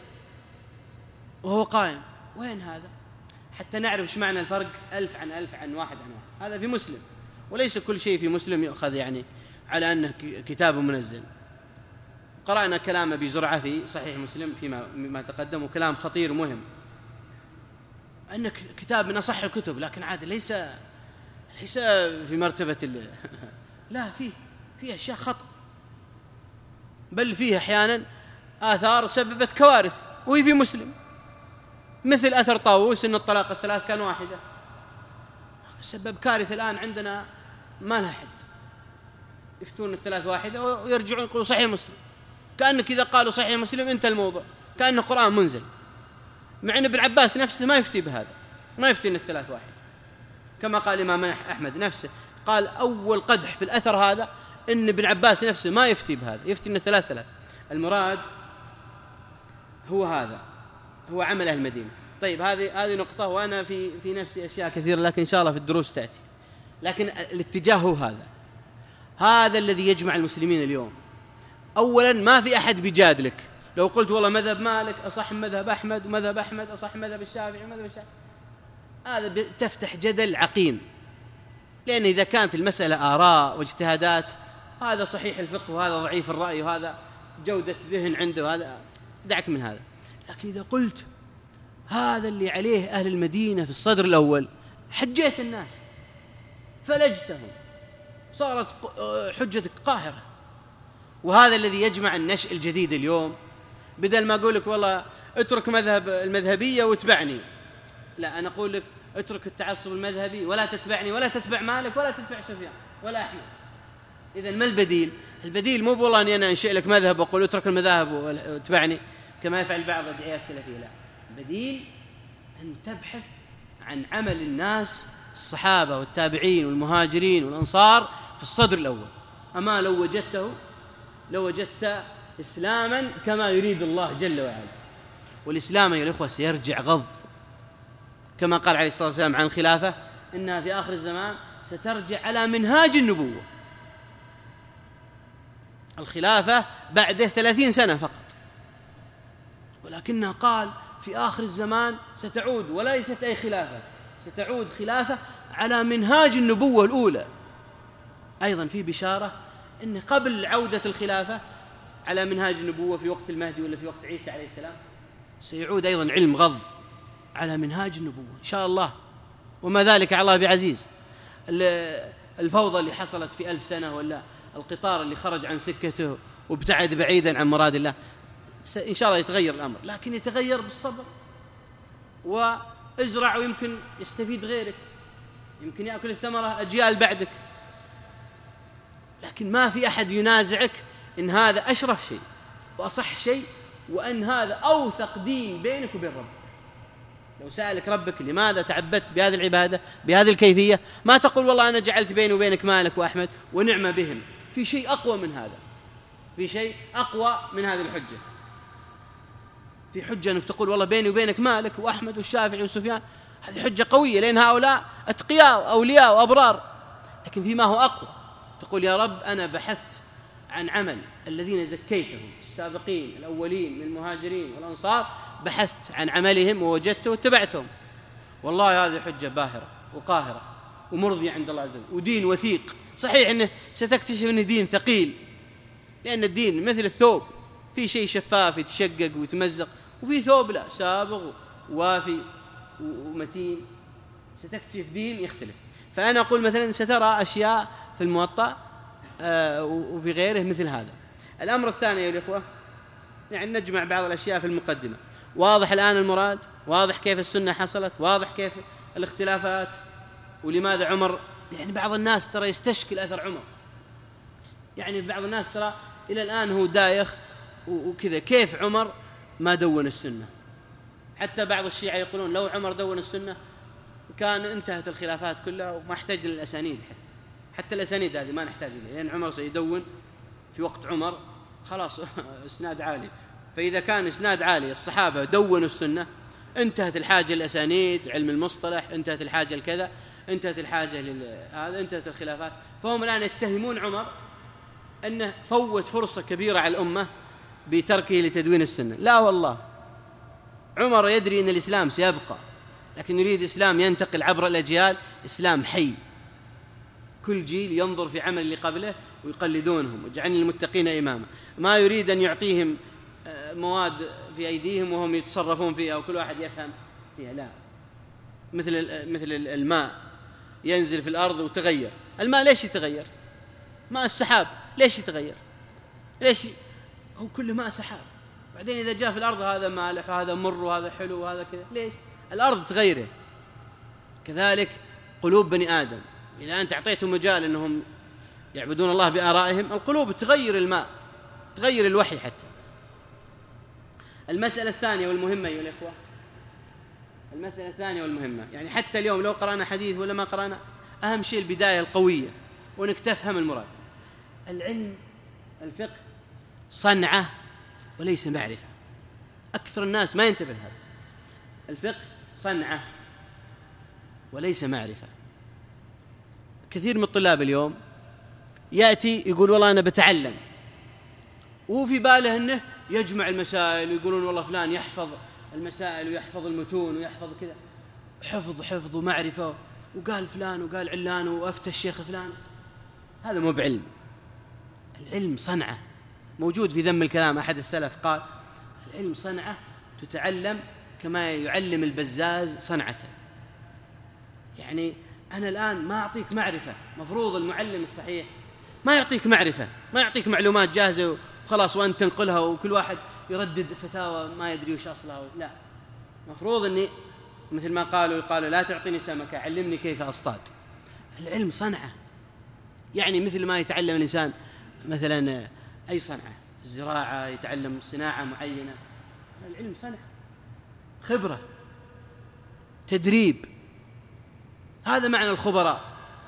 وهو قائم. وين هذا؟ حتى نعرف ايش معنى الفرق ألف عن ألف عن واحد عن واحد. هذا في مسلم، وليس كل شيء في مسلم يؤخذ يعني على أنه كتاب منزل. قرأنا كلام أبي زرعة في صحيح مسلم فيما ما تقدم، وكلام خطير مهم، أنه كتاب من أصح الكتب، لكن عاد ليس ليس في مرتبة ال... لا، فيه فيه أشياء خطأ، بل فيه أحيانا آثار سببت كوارث وهي في مسلم، مثل أثر طاووس أن الطلاق الثلاث كان واحدة، سبب كارثة الآن عندنا ما لها حد. يفتون الثلاث واحدة ويرجعون يقولوا صحيح مسلم، كأنك إذا قالوا صحيح مسلم انت الموضوع، كأنه قرآن منزل، مع أن ابن عباس نفسه ما يفتي بهذا، ما يفتي أن الثلاث واحدة، كما قال الإمام أحمد نفسه، قال أول قدح في الأثر هذا أن ابن عباس نفسه ما يفتي بهذا، يفتي أن الثلاث ثلاث. المراد هو هذا، هو عمل أهل المدينة. طيب هذه هذه نقطة، وأنا في في نفسي أشياء كثيرة لكن إن شاء الله في الدروس تأتي. لكن الاتجاه هو هذا، هذا الذي يجمع المسلمين اليوم. أولا ما في أحد بيجادلك لو قلت والله مذهب مالك أصح من مذهب أحمد ومذهب أحمد أصح من مذهب الشافعي ومذهب الشافعي، هذا تفتح جدل عقيم. لأن إذا كانت المسألة آراء واجتهادات، هذا صحيح الفقه وهذا ضعيف الرأي وهذا جودة ذهن عنده، وهذا دعك من هذا. لكن إذا قلت هذا اللي عليه أهل المدينة في الصدر الأول، حجيت الناس، فلجتهم، صارت حجتك قاهرة. وهذا الذي يجمع النشء الجديد اليوم. بدل ما أقول لك والله اترك مذهب المذهبية واتبعني، لا، أنا أقول لك اترك التعصب المذهبي ولا تتبعني، ولا تتبع مالك ولا تتبع سفيان ولا أحمد. إذن ما البديل؟ البديل مو والله أني أنا أنشئ لك مذهب وأقول اترك المذاهب واتبعني كما يفعل بعض الدعاة السلفية، لا، البديل أن تبحث عن عمل الناس الصحابة والتابعين والمهاجرين والأنصار في الصدر الأول. أما لو وجدته لو وجدت إسلاما كما يريد الله جل وعلا. والإسلام يا الإخوة سيرجع غض، كما قال عليه الصلاة والسلام عن الخلافة إنها في آخر الزمان سترجع على منهاج النبوة. الخلافة بعده ثلاثين سنة فقط، ولكنها قال في آخر الزمان ستعود، وليست أي خلافة، ستعود خلافة على منهاج النبوة الأولى. أيضا في بشارة أن قبل عودة الخلافة على منهاج النبوة في وقت المهدي ولا في وقت عيسى عليه السلام سيعود أيضا علم غض على منهاج النبوة إن شاء الله، وما ذلك على الله بعزيز. الفوضى اللي حصلت في ألف سنة، ولا القطار اللي خرج عن سكته وابتعد بعيدا عن مراد الله، إن شاء الله يتغير الأمر، لكن يتغير بالصبر، وازرع ويمكن يستفيد غيرك، يمكن يأكل الثمرة أجيال بعدك. لكن ما في أحد ينازعك إن هذا أشرف شيء وأصح شيء، وأن هذا أوثق دين بينك وبين ربك. لو سألك ربك لماذا تعبدت بهذه العبادة بهذه الكيفية، ما تقول والله أنا جعلت بيني وبينك مالك وأحمد ونعم بهم. في شيء أقوى من هذا، في شيء أقوى من هذه الحجة. في حجة أنك تقول والله بيني وبينك مالك وأحمد والشافعي وسفيان، هذه حجة قوية، لأن هؤلاء أتقياء وأولياء وأبرار. لكن فيما هو أقوى تقول يا رب أنا بحثت عن عمل الذين زكيتهم السابقين الأولين من المهاجرين والأنصار، بحثت عن عملهم ووجدته واتبعتهم. والله هذه حجة باهرة وقاهرة ومرضية عند الله عز وجل، ودين وثيق. صحيح أنه ستكتشف أنه دين ثقيل، لأن الدين مثل الثوب، في شيء شفاف يتشقق ويتمزق، وفي ثوب لا سابغ وافي ومتين، ستكتشف دين يختلف. فأنا أقول مثلا سترى أشياء في الموطأ وفي غيره مثل هذا. الأمر الثاني يا الإخوة، يعني نجمع بعض الأشياء في المقدمة. واضح الآن المراد، واضح كيف السنة حصلت، واضح كيف الاختلافات ولماذا عمر. يعني بعض الناس ترى يستشكل أثر عمر، يعني بعض الناس ترى إلى الآن هو دايخ وكذا، كيف عمر ما دون السنة؟ حتى بعض الشيعة يقولون لو عمر دون السنة كان انتهت الخلافات كلها وما احتاج للأسانيد، حتى حتى الأسانيد هذه ما نحتاج إليها، لأن عمر سيدون في وقت عمر خلاص إسناد عالي. فإذا كان إسناد عالي الصحابة دونوا السنة انتهت الحاجة للأسانيد، علم المصطلح، انتهت الحاجة لكذا، انتهت الحاجة لهذا، انتهت الخلافات. فهم الآن يتهمون عمر أنه فوت فرصة كبيرة على الأمة بتركه لتدوين السنة. لا والله، عمر يدري أن الإسلام سيبقى، لكن يريد إسلام ينتقل عبر الأجيال، إسلام حي، كل جيل ينظر في عمل اللي قبله ويقلدونهم ويجعلن المتقين إماما. ما يريد أن يعطيهم مواد في أيديهم وهم يتصرفون فيها وكل واحد يفهم فيها. لا، مثل مثل الماء ينزل في الأرض وتغير. الماء ليش يتغير؟ ماء السحاب ليش يتغير؟ ليش هو كل ماء سحاب، بعدين إذا جاء في الأرض هذا مالح وهذا مر وهذا حلو وهذا كذا، ليش؟ الأرض تغيره. كذلك قلوب بني آدم، إذا أنت أعطيتهم مجال أنهم يعبدون الله بآرائهم، القلوب تغير الماء، تغير الوحي. حتى المسألة الثانية والمهمة أيها الإخوة، المسألة الثانية والمهمة، يعني حتى اليوم لو قرأنا حديث ولا ما قرأنا، أهم شيء البداية القوية وأنك تفهم المراد. العلم الفقه صنعة وليس معرفة، أكثر الناس ما ينتبه هذا. الفقه صنعة وليس معرفة. كثير من الطلاب اليوم يأتي يقول والله أنا بتعلم، وفي باله أنه يجمع المسائل، ويقولون والله فلان يحفظ المسائل ويحفظ المتون ويحفظ كذا، حفظ حفظ ومعرفة، وقال فلان وقال علان وأفتى الشيخ فلان. هذا مو بعلم. العلم صنعة، موجود في ذم الكلام أحد السلف قال العلم صنعة تتعلم كما يعلم البزاز صنعته. يعني أنا الآن ما أعطيك معرفة، مفروض المعلم الصحيح ما يعطيك معرفة، ما يعطيك معلومات جاهزة وخلاص وأنت تنقلها وكل واحد يردد فتاوى ما يدري وش أصلها. لا، مفروض أني مثل ما قالوا يقال لا تعطيني سمكة علمني كيف أصطاد. العلم صنعة، يعني مثل ما يتعلم الإنسان مثلا أي صنعة، الزراعة، يتعلم صناعة معينة. العلم صنعة، خبرة، تدريب. هذا معنى الخبراء.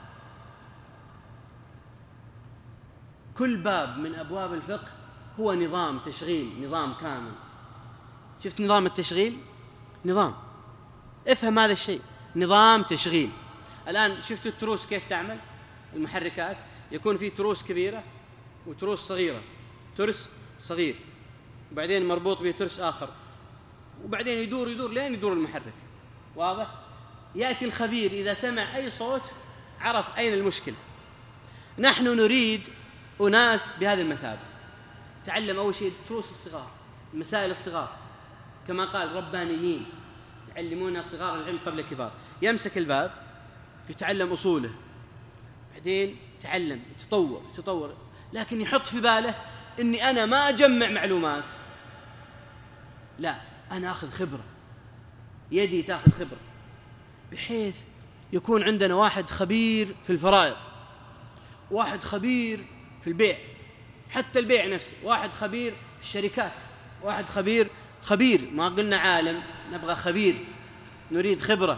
كل باب من أبواب الفقه هو نظام تشغيل، نظام كامل. شفت نظام التشغيل؟ نظام، افهم هذا الشيء، نظام تشغيل. الآن شفتوا التروس كيف تعمل؟ المحركات يكون في تروس كبيرة وتروس صغيرة، ترس صغير وبعدين مربوط به ترس آخر، وبعدين يدور يدور لين يدور المحرك. واضح؟ يأتي الخبير إذا سمع أي صوت عرف أين المشكلة. نحن نريد أناس بهذه المثابة، تعلم أول شيء تروس الصغار، مسائل الصغار، كما قال ربانيين يعلمون صغار العلم قبل كبار. يمسك الباب يتعلم أصوله، بعدين يتعلم يتطور يتطور، لكن يحط في باله إني أنا ما أجمع معلومات، لا، أنا أخذ خبرة، يدي تأخذ خبرة، بحيث يكون عندنا واحد خبير في الفرائض، واحد خبير في البيع، حتى البيع نفسه، واحد خبير في الشركات، واحد خبير خبير ما قلنا عالم، نبغى خبير، نريد خبرة.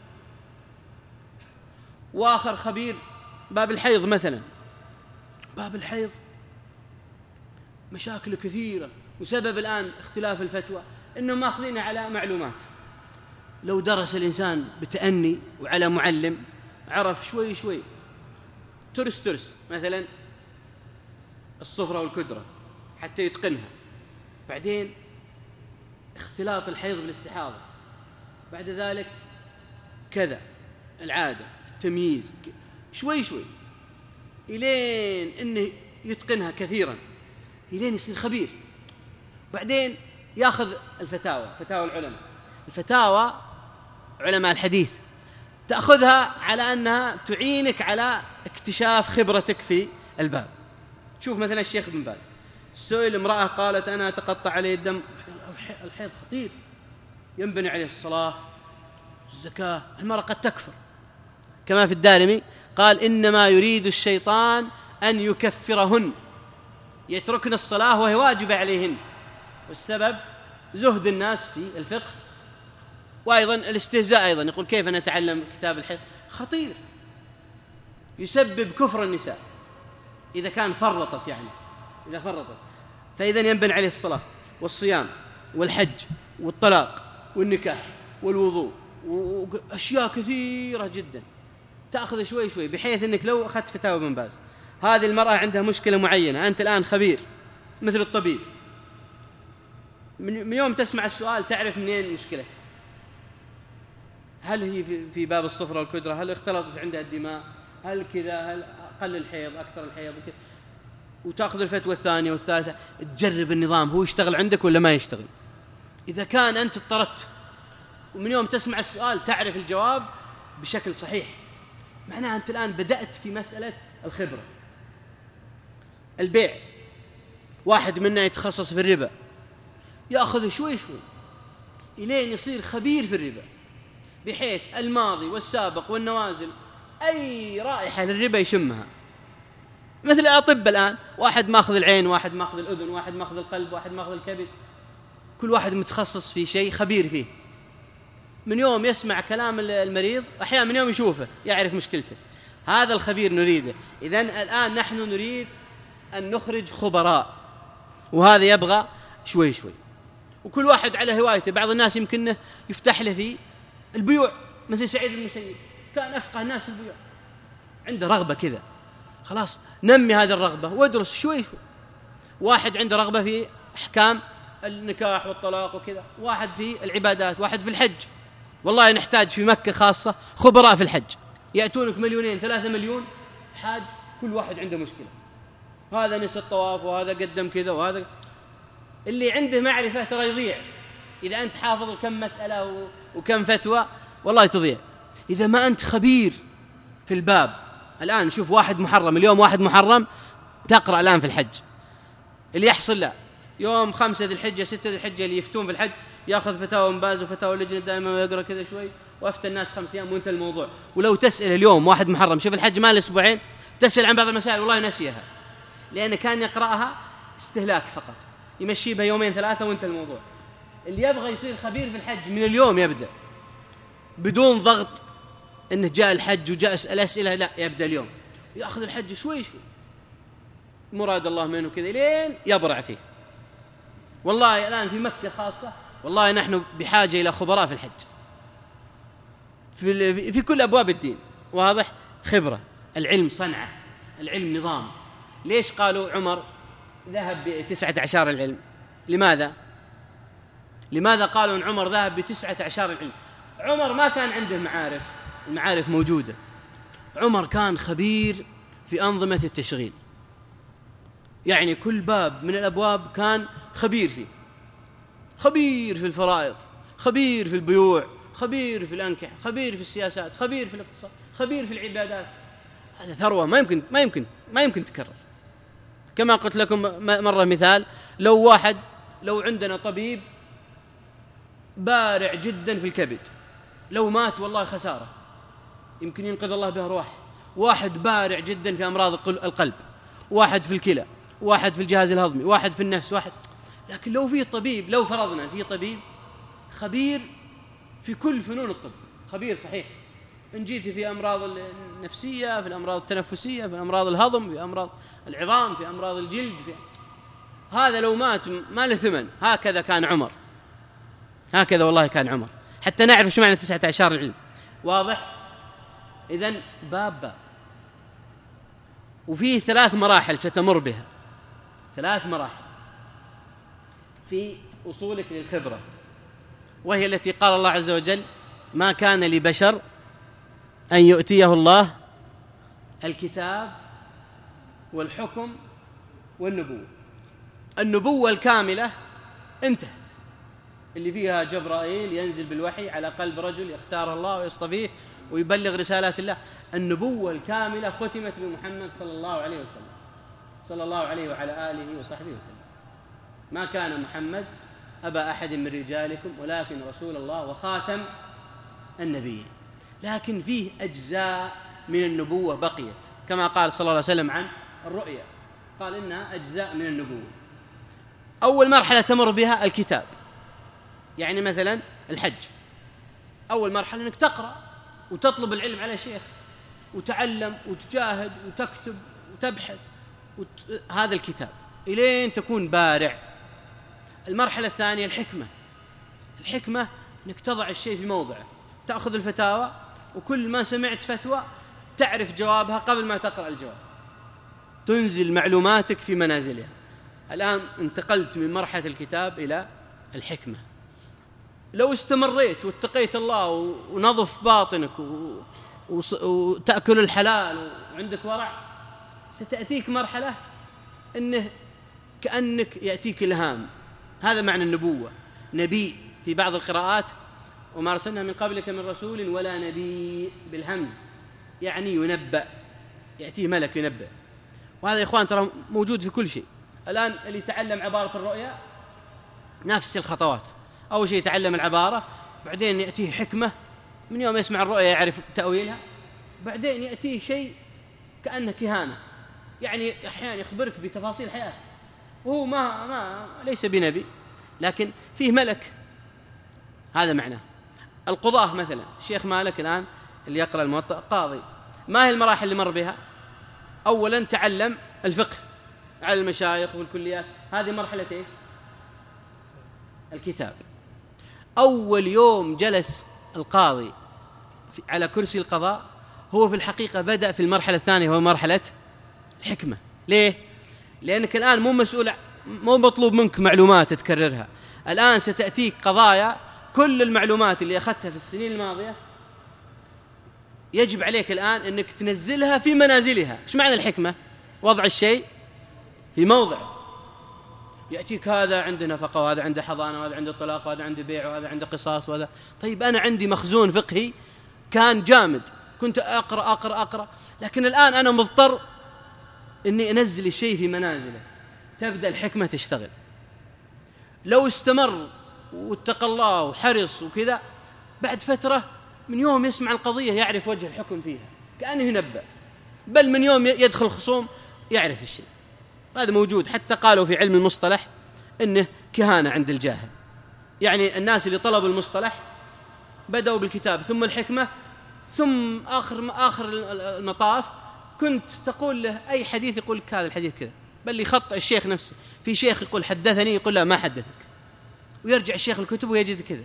وآخر خبير باب الحيض مثلا، باب الحيض مشاكل كثيرة، وسبب الآن اختلاف الفتوى إنهم ماخذينها على معلومات. لو درس الإنسان بتأني وعلى معلم عرف شوي شوي ترس ترس، مثلا الصفرة والكدرة حتى يتقنها، بعدين اختلاط الحيض بالاستحاضة، بعد ذلك كذا العادة، التمييز، شوي شوي إلين إنه يتقنها كثيرا، إلين يصير خبير. بعدين يأخذ الفتاوى، فتاوى العلماء، الفتاوى علماء الحديث تأخذها على أنها تعينك على اكتشاف خبرتك في الباب. شوف مثلا الشيخ ابن باز سئل امرأة قالت أنا أتقطع علي الدم، الحيض خطير ينبني عليه الصلاة الزكاة، المرأة قد تكفر، كما في الدارمي قال إنما يريد الشيطان أن يكفرهن، يتركن الصلاة وهي واجبة عليهن، والسبب زهد الناس في الفقه، وأيضا الاستهزاء. أيضا يقول كيف نتعلم كتاب الحيض؟ خطير، يسبب كفر النساء إذا كان فرطت، يعني إذا فرطت. فإذا ينبني عليه الصلاة والصيام والحج والطلاق والنكاح والوضوء وأشياء كثيرة جدا، تأخذ شوي شوي، بحيث أنك لو أخذت فتاوى ابن باز هذه المرأة عندها مشكلة معينة، أنت الآن خبير مثل الطبيب، من يوم تسمع السؤال تعرف منين مشكلتها، هل هي في باب الصفرة والكدرة، هل اختلطت عندها الدماء، هل كذا، هل أقل الحيض أكثر الحيض وكذا، وتأخذ الفتوى الثانية والثالثة، تجرب النظام هو يشتغل عندك ولا ما يشتغل. إذا كان أنت اضطرت ومن يوم تسمع السؤال تعرف الجواب بشكل صحيح، معناها أنت الآن بدأت في مسألة الخبرة. البيع، واحد منا يتخصص في الربا، يأخذ شوي شوي إلين يصير خبير في الربا، بحيث الماضي والسابق والنوازل أي رائحة للربا يشمها. مثل الأطباء الآن، واحد ماخذ العين، واحد ماخذ الأذن، واحد ماخذ القلب، واحد ماخذ الكبد، كل واحد متخصص في شيء خبير فيه. من يوم يسمع كلام المريض، أحيانا من يوم يشوفه يعرف مشكلته. هذا الخبير نريده. إذن الآن نحن نريد أن نخرج خبراء، وهذا يبغى شوي شوي، وكل واحد على هوايته. بعض الناس يمكنه يفتح له في البيوع، مثل سعيد المسيب كان أفقه الناس في البيوع، عنده رغبة كذا، خلاص نمي هذه الرغبة وادرس شوي شوي. واحد عنده رغبة في أحكام النكاح والطلاق وكذا، واحد في العبادات، واحد في الحج. والله نحتاج في مكة خاصة خبراء في الحج، يأتونك مليونين ثلاثة مليون حاج، كل واحد عنده مشكلة، هذا نسى الطواف وهذا قدم كذا وهذا. اللي عنده معرفة ترى يضيع، إذا أنت حافظ كم مسألة وكم فتوى والله تضيع إذا ما أنت خبير في الباب. الآن نشوف واحد محرم، اليوم واحد محرم تقرأ الآن في الحج اللي يحصل له يوم خمسة ذي الحجة ستة ذي الحجة، اللي يفتون في الحج يأخذ فتاوى ابن باز وفتاوى اللجنة دائما ويقرأ كذا شوي وأفتى الناس خمس أيام وانتهى الموضوع. ولو تسأل اليوم واحد محرم شوف الحج مال أسبوعين، تسأل عن بعض المسائل والله نسيها، لأنه كان يقرأها استهلاك فقط، يمشي بها يومين ثلاثة وانتهى الموضوع. اللي يبغى يصير خبير في الحج من اليوم يبدأ، بدون ضغط إنه جاء الحج وجاء الأسئلة، لا، يبدأ اليوم يأخذ الحج شوي شوي، مراد الله منه كذا لين يبرع فيه. والله الآن في مكة خاصة والله نحن بحاجة إلى خبراء في الحج في, في كل أبواب الدين. واضح؟ خبرة، العلم صنعة، العلم نظام. ليش قالوا عمر ذهب بتسعة عشر العلم؟ لماذا؟ لماذا قالوا أن عمر ذهب بتسعة عشر العلم؟ عمر ما كان عنده معارف، المعارف موجودة. عمر كان خبير في أنظمة التشغيل، يعني كل باب من الأبواب كان خبير فيه، خبير في الفرائض، خبير في البيوع، خبير في الأنكح، خبير في السياسات، خبير في الاقتصاد، خبير في العبادات. هذا ثروة ما يمكن ما يمكن ما يمكن تكرر. كما قلت لكم مرة مثال، لو واحد لو عندنا طبيب بارع جدا في الكبد، لو مات والله خسارة، يمكن ينقذ الله به أرواح. واحد بارع جدا في أمراض القلب، واحد في الكلى، واحد في الجهاز الهضمي، واحد في النفس، واحد. لكن لو في طبيب، لو فرضنا في طبيب خبير في كل فنون الطب، خبير صحيح، إن جيت في أمراض النفسية، في الأمراض التنفسية، في أمراض الهضم، في أمراض العظام، في أمراض الجلد، في هذا لو مات ما له ثمن. هكذا كان عمر، هكذا والله كان عمر، حتى نعرف شو معنى تسعة عشر العلم. واضح؟ إذن باب باب، وفيه ثلاث مراحل ستمر بها، ثلاث مراحل في وصولك للخبرة، وهي التي قال الله عز وجل: ما كان لبشر أن يؤتيه الله الكتاب والحكم والنبوة. النبوة الكاملة انتهت، اللي فيها جبرائيل ينزل بالوحي على قلب رجل يختار الله ويصطفيه ويبلغ رسالات الله. النبوة الكاملة ختمت بمحمد صلى الله عليه وسلم صلى الله عليه وعلى آله وصحبه وسلم. ما كان محمد أبا أحد من رجالكم ولكن رسول الله وخاتم النبيين. لكن فيه أجزاء من النبوة بقيت، كما قال صلى الله عليه وسلم عن الرؤيا، قال إنها أجزاء من النبوة. أول مرحلة تمر بها الكتاب، يعني مثلا الحج، أول مرحلة أنك تقرأ وتطلب العلم على شيخ وتعلم وتجاهد وتكتب وتبحث وت... هذا الكتاب إلين تكون بارع. المرحلة الثانية الحكمة. الحكمة أنك تضع الشيء في موضعه، تأخذ الفتاوى وكل ما سمعت فتوى تعرف جوابها قبل ما تقرأ الجواب، تنزل معلوماتك في منازلها. الآن انتقلت من مرحلة الكتاب إلى الحكمة. لو استمريت واتقيت الله ونظف باطنك و... وص... وتأكل الحلال وعندك ورع، ستأتيك مرحلة أنه كأنك يأتيك إلهام. هذا معنى النبوة. نبي في بعض القراءات وما أرسلنا من قبلك من رسول ولا نبي بالهمز، يعني ينبأ، يأتيه ملك ينبأ. وهذا يا إخوان ترى موجود في كل شيء. الآن اللي يتعلم عبارة الرؤيا نفس الخطوات، أول شيء يتعلم العبارة، بعدين يأتيه حكمة، من يوم يسمع الرؤيا يعرف تأويلها، بعدين يأتيه شيء كأنه كهانة، يعني أحيانا يخبرك بتفاصيل حياته وهو ما, ما ليس بنبي لكن فيه ملك. هذا معناه. القضاة مثلا، الشيخ مالك الآن اللي يقرأ الموطأ قاضي، ما هي المراحل اللي مر بها؟ أولا تعلم الفقه على المشايخ والكليات، هذه مرحلة إيش؟ الكتاب. أول يوم جلس القاضي على كرسي القضاء هو في الحقيقة بدأ في المرحلة الثانية، وهو مرحلة الحكمة. ليه؟ لأنك الآن مو مسؤول، مو مطلوب منك معلومات تكررها، الآن ستأتيك قضايا كل المعلومات اللي أخذتها في السنين الماضية يجب عليك الآن أنك تنزلها في منازلها. إيش معنى الحكمة؟ وضع الشيء في موضع. يأتيك هذا عنده نفقة وهذا عنده حضانة وهذا عنده طلاق وهذا عنده بيع وهذا عنده قصاص وهذا. طيب أنا عندي مخزون فقهي كان جامد، كنت أقرأ أقرأ أقرأ، لكن الآن أنا مضطر أني أنزل الشيء في منازله. تبدأ الحكمة تشتغل. لو استمر واتقى الله وحرص وكذا، بعد فترة من يوم يسمع القضية يعرف وجه الحكم فيها كأنه ينبأ، بل من يوم يدخل خصوم يعرف الشيء. هذا موجود، حتى قالوا في علم المصطلح إنه كهانة عند الجاهل. يعني الناس اللي طلبوا المصطلح بدأوا بالكتاب ثم الحكمة، ثم آخر آخر المطاف كنت تقول له أي حديث يقول لك هذا الحديث كذا، بل يخطئ الشيخ نفسه. في شيخ يقول حدثني، يقول لا ما حدثك، ويرجع الشيخ الكتب ويجد كذا.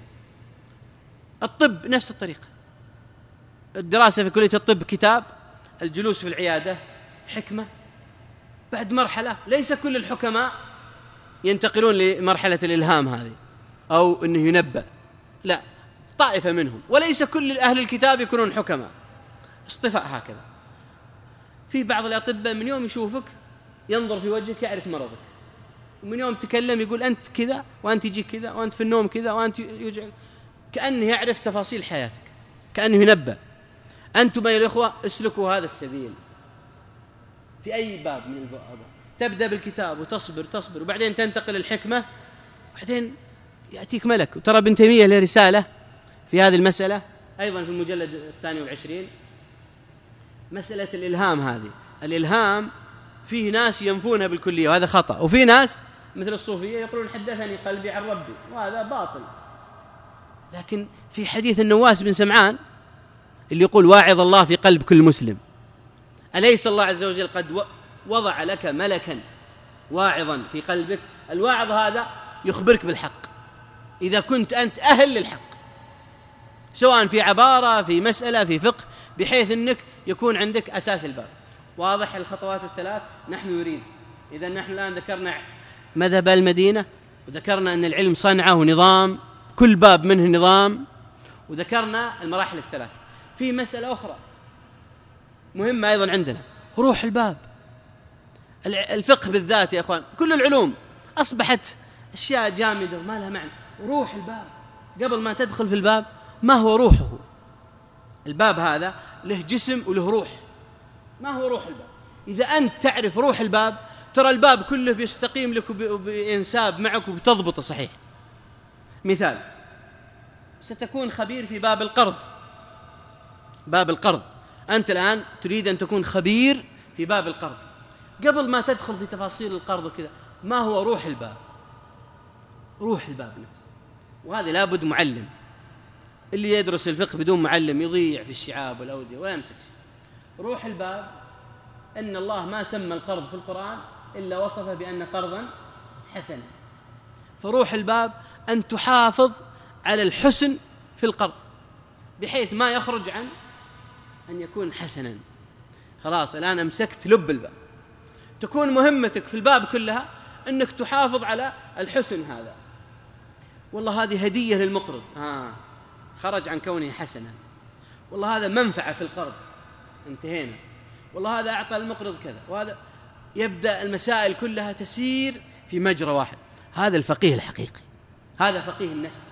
الطب نفس الطريقة، الدراسة في كلية الطب كتاب، الجلوس في العيادة حكمة. بعد مرحلة ليس كل الحكماء ينتقلون لمرحلة الإلهام هذه أو أنه ينبأ، لا، طائفة منهم، وليس كل أهل الكتاب يكونون حكماء، اصطفاء هكذا. في بعض الأطباء من يوم يشوفك ينظر في وجهك يعرف مرضك، ومن يوم تكلم يقول أنت كذا وأنت يجيك كذا وأنت في النوم كذا وأنت يوجع، كأنه يعرف تفاصيل حياتك، كأنه ينبأ. أنتم يا الإخوة اسلكوا هذا السبيل في أي باب من الأبواب. تبدأ بالكتاب وتصبر تصبر، وبعدين تنتقل الحكمة، وبعدين يأتيك ملك. وترى ابن تيمية له رسالة في هذه المسألة أيضا في المجلد الثاني والعشرين، مسألة الإلهام هذه. الإلهام فيه ناس ينفونها بالكلية وهذا خطأ، وفي ناس مثل الصوفية يقولون حدثني قلبي عن ربي وهذا باطل. لكن في حديث النواس بن سمعان اللي يقول واعظ الله في قلب كل مسلم، أليس الله عز وجل قد وضع لك ملكا واعظا في قلبك؟ الواعظ هذا يخبرك بالحق إذا كنت أنت أهل للحق، سواء في عبارة في مسألة في فقه، بحيث أنك يكون عندك أساس الباب واضح. الخطوات الثلاث نحن نريد. إذا نحن الآن ذكرنا مذهب المدينة، وذكرنا أن العلم صنعه نظام، كل باب منه نظام، وذكرنا المراحل الثلاث. في مسألة أخرى مهمة أيضا عندنا، روح الباب. الفقه بالذات يا أخوان، كل العلوم أصبحت أشياء جامدة وما لها معنى، روح الباب قبل ما تدخل في الباب، ما هو روحه؟ الباب هذا له جسم وله روح. ما هو روح الباب؟ إذا أنت تعرف روح الباب ترى الباب كله بيستقيم لك وبينساب معك وبتضبطه صحيح. مثال، ستكون خبير في باب القرض. باب القرض أنت الآن تريد أن تكون خبير في باب القرض. قبل ما تدخل في تفاصيل القرض وكذا، ما هو روح الباب؟ روح الباب نفسه. وهذا لابد معلم. اللي يدرس الفقه بدون معلم يضيع في الشعاب والأودية ولا يمسك شيء. روح الباب أن الله ما سمى القرض في القرآن إلا وصفه بأن قرضا حسنا. فروح الباب أن تحافظ على الحسن في القرض بحيث ما يخرج عن أن يكون حسنا. خلاص الآن أمسكت لب الباب. تكون مهمتك في الباب كلها أنك تحافظ على الحسن هذا. والله هذه هدية للمقرض، آه خرج عن كونه حسنا. والله هذا منفعة في القرض، انتهينا. والله هذا أعطى المقرض كذا، وهذا يبدأ المسائل كلها تسير في مجرى واحد. هذا الفقيه الحقيقي، هذا فقيه النفس.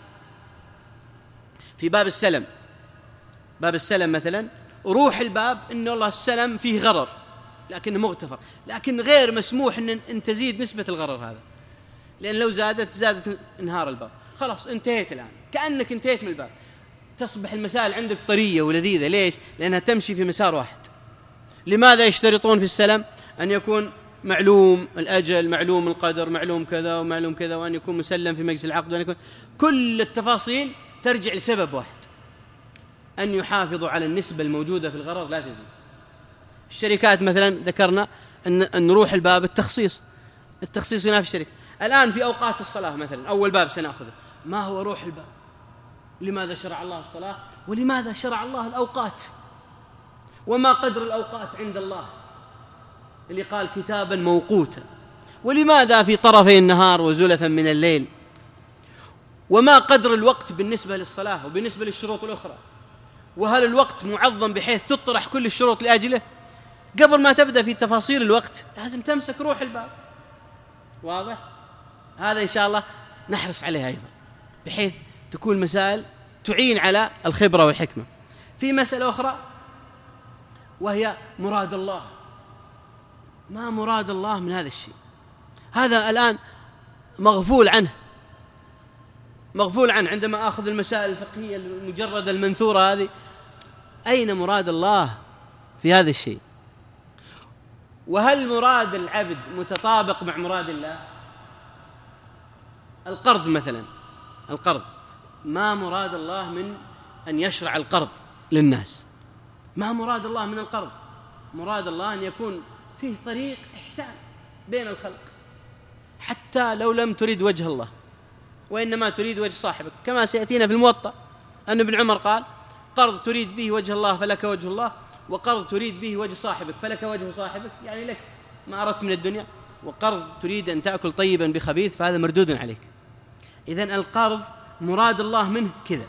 في باب السلم، باب السلم مثلا، روح الباب إن الله السلم فيه غرر لكنه مغتفر، لكن غير مسموح أن تزيد نسبة الغرر هذا، لأن لو زادت زادت انهار الباب. خلاص انتهيت الآن، كأنك انتهيت من الباب. تصبح المسائل عندك طرية ولذيذة. ليش؟ لأنها تمشي في مسار واحد. لماذا يشترطون في السلم أن يكون معلوم الأجل، معلوم القدر، معلوم كذا ومعلوم كذا، وأن يكون مسلم في مجلس العقد، وأن يكون كل التفاصيل ترجع لسبب واحد، أن يحافظوا على النسبة الموجودة في الغرر لا تزيد. الشركات مثلا ذكرنا أن, أن روح الباب التخصيص، التخصيص هنا في الشركة. الآن في أوقات الصلاة مثلا، أول باب سنأخذه، ما هو روح الباب؟ لماذا شرع الله الصلاة؟ ولماذا شرع الله الأوقات؟ وما قدر الأوقات عند الله اللي قال كتابا موقوتا؟ ولماذا في طرفي النهار وزلفا من الليل؟ وما قدر الوقت بالنسبة للصلاة وبالنسبة للشروط الأخرى؟ وهل الوقت معظم بحيث تطرح كل الشروط لأجله؟ قبل ما تبدأ في تفاصيل الوقت لازم تمسك روح الباب. واضح؟ هذا إن شاء الله نحرص عليه أيضا، بحيث تكون مسائل تعين على الخبرة والحكمة. في مسألة أخرى وهي مراد الله. ما مراد الله من هذا الشيء؟ هذا الآن مغفول عنه، مغفول عنه عندما أخذ المسائل الفقهية المجردة المنثورة هذه. أين مراد الله في هذا الشيء؟ وهل مراد العبد متطابق مع مراد الله؟ القرض مثلا، القرض، ما مراد الله من أن يشرع القرض للناس؟ ما مراد الله من القرض؟ مراد الله أن يكون فيه طريق إحسان بين الخلق، حتى لو لم تريد وجه الله وإنما تريد وجه صاحبك، كما سيأتينا في الموطأ أن ابن عمر قال: قرض تريد به وجه الله فلك وجه الله، وقرض تريد به وجه صاحبك فلك وجه صاحبك، يعني لك ما أردت من الدنيا. وقرض تريد أن تأكل طيبا بخبيث فهذا مردود عليك. إذن القرض مراد الله منه كذا.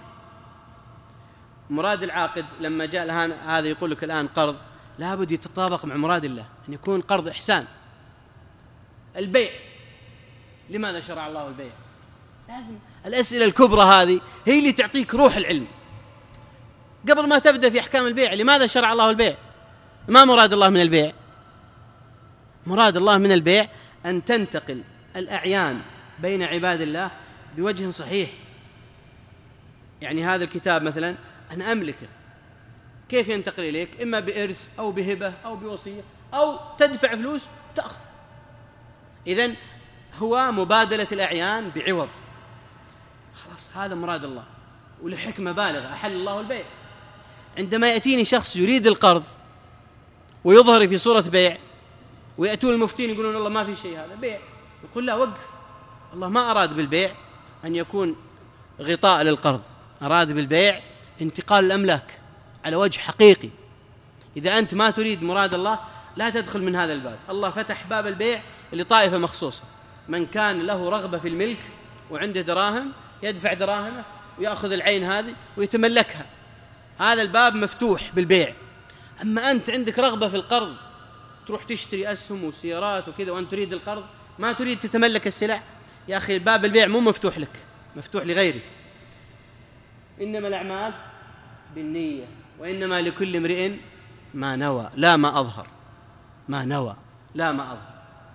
مراد العاقد لما جاء هذا يقول لك الآن قرض، لابد يتطابق مع مراد الله، أن يكون قرض إحسان. البيع، لماذا شرع الله البيع؟ لازم الأسئلة الكبرى هذه هي اللي تعطيك روح العلم. قبل ما تبدأ في أحكام البيع، لماذا شرع الله البيع؟ ما مراد الله من البيع؟ مراد الله من البيع أن تنتقل الأعيان بين عباد الله بوجه صحيح. يعني هذا الكتاب مثلا أنا أملكه، كيف ينتقل إليك؟ إما بإرث أو بهبة أو بوصية أو تدفع فلوس تأخذ. إذن هو مبادلة الأعيان بعوض. خلاص هذا مراد الله، ولحكمة بالغة أحل الله البيع. عندما يأتيني شخص يريد القرض ويظهر في صورة بيع، ويأتون المفتين يقولون الله ما في شيء، هذا بيع، يقول لا وقف، الله ما أراد بالبيع أن يكون غطاء للقرض، أراد بالبيع انتقال الأملاك على وجه حقيقي. إذا أنت ما تريد مراد الله لا تدخل من هذا الباب. الله فتح باب البيع لطائفة مخصوصة، من كان له رغبة في الملك وعنده دراهم يدفع دراهمه ويأخذ العين هذه ويتملكها، هذا الباب مفتوح بالبيع. أما أنت عندك رغبة في القرض، تروح تشتري أسهم وسيارات وكذا وأنت تريد القرض، ما تريد تتملك السلع، يا أخي باب البيع مو مفتوح لك، مفتوح لغيرك. إنما الأعمال بالنية وإنما لكل امرئ ما نوى لا ما أظهر، ما نوى لا ما أظهر.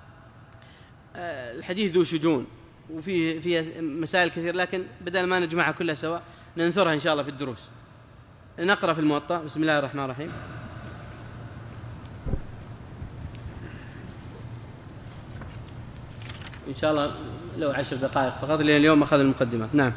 الحديث ذو شجون وفيه فيه مسائل كثير، لكن بدل ما نجمعها كلها سوا ننثرها إن شاء الله في الدروس. نقرأ في الموطأ. بسم الله الرحمن الرحيم. إن شاء الله لو عشر دقائق فقط، لأن اليوم أخذ المقدمة. نعم.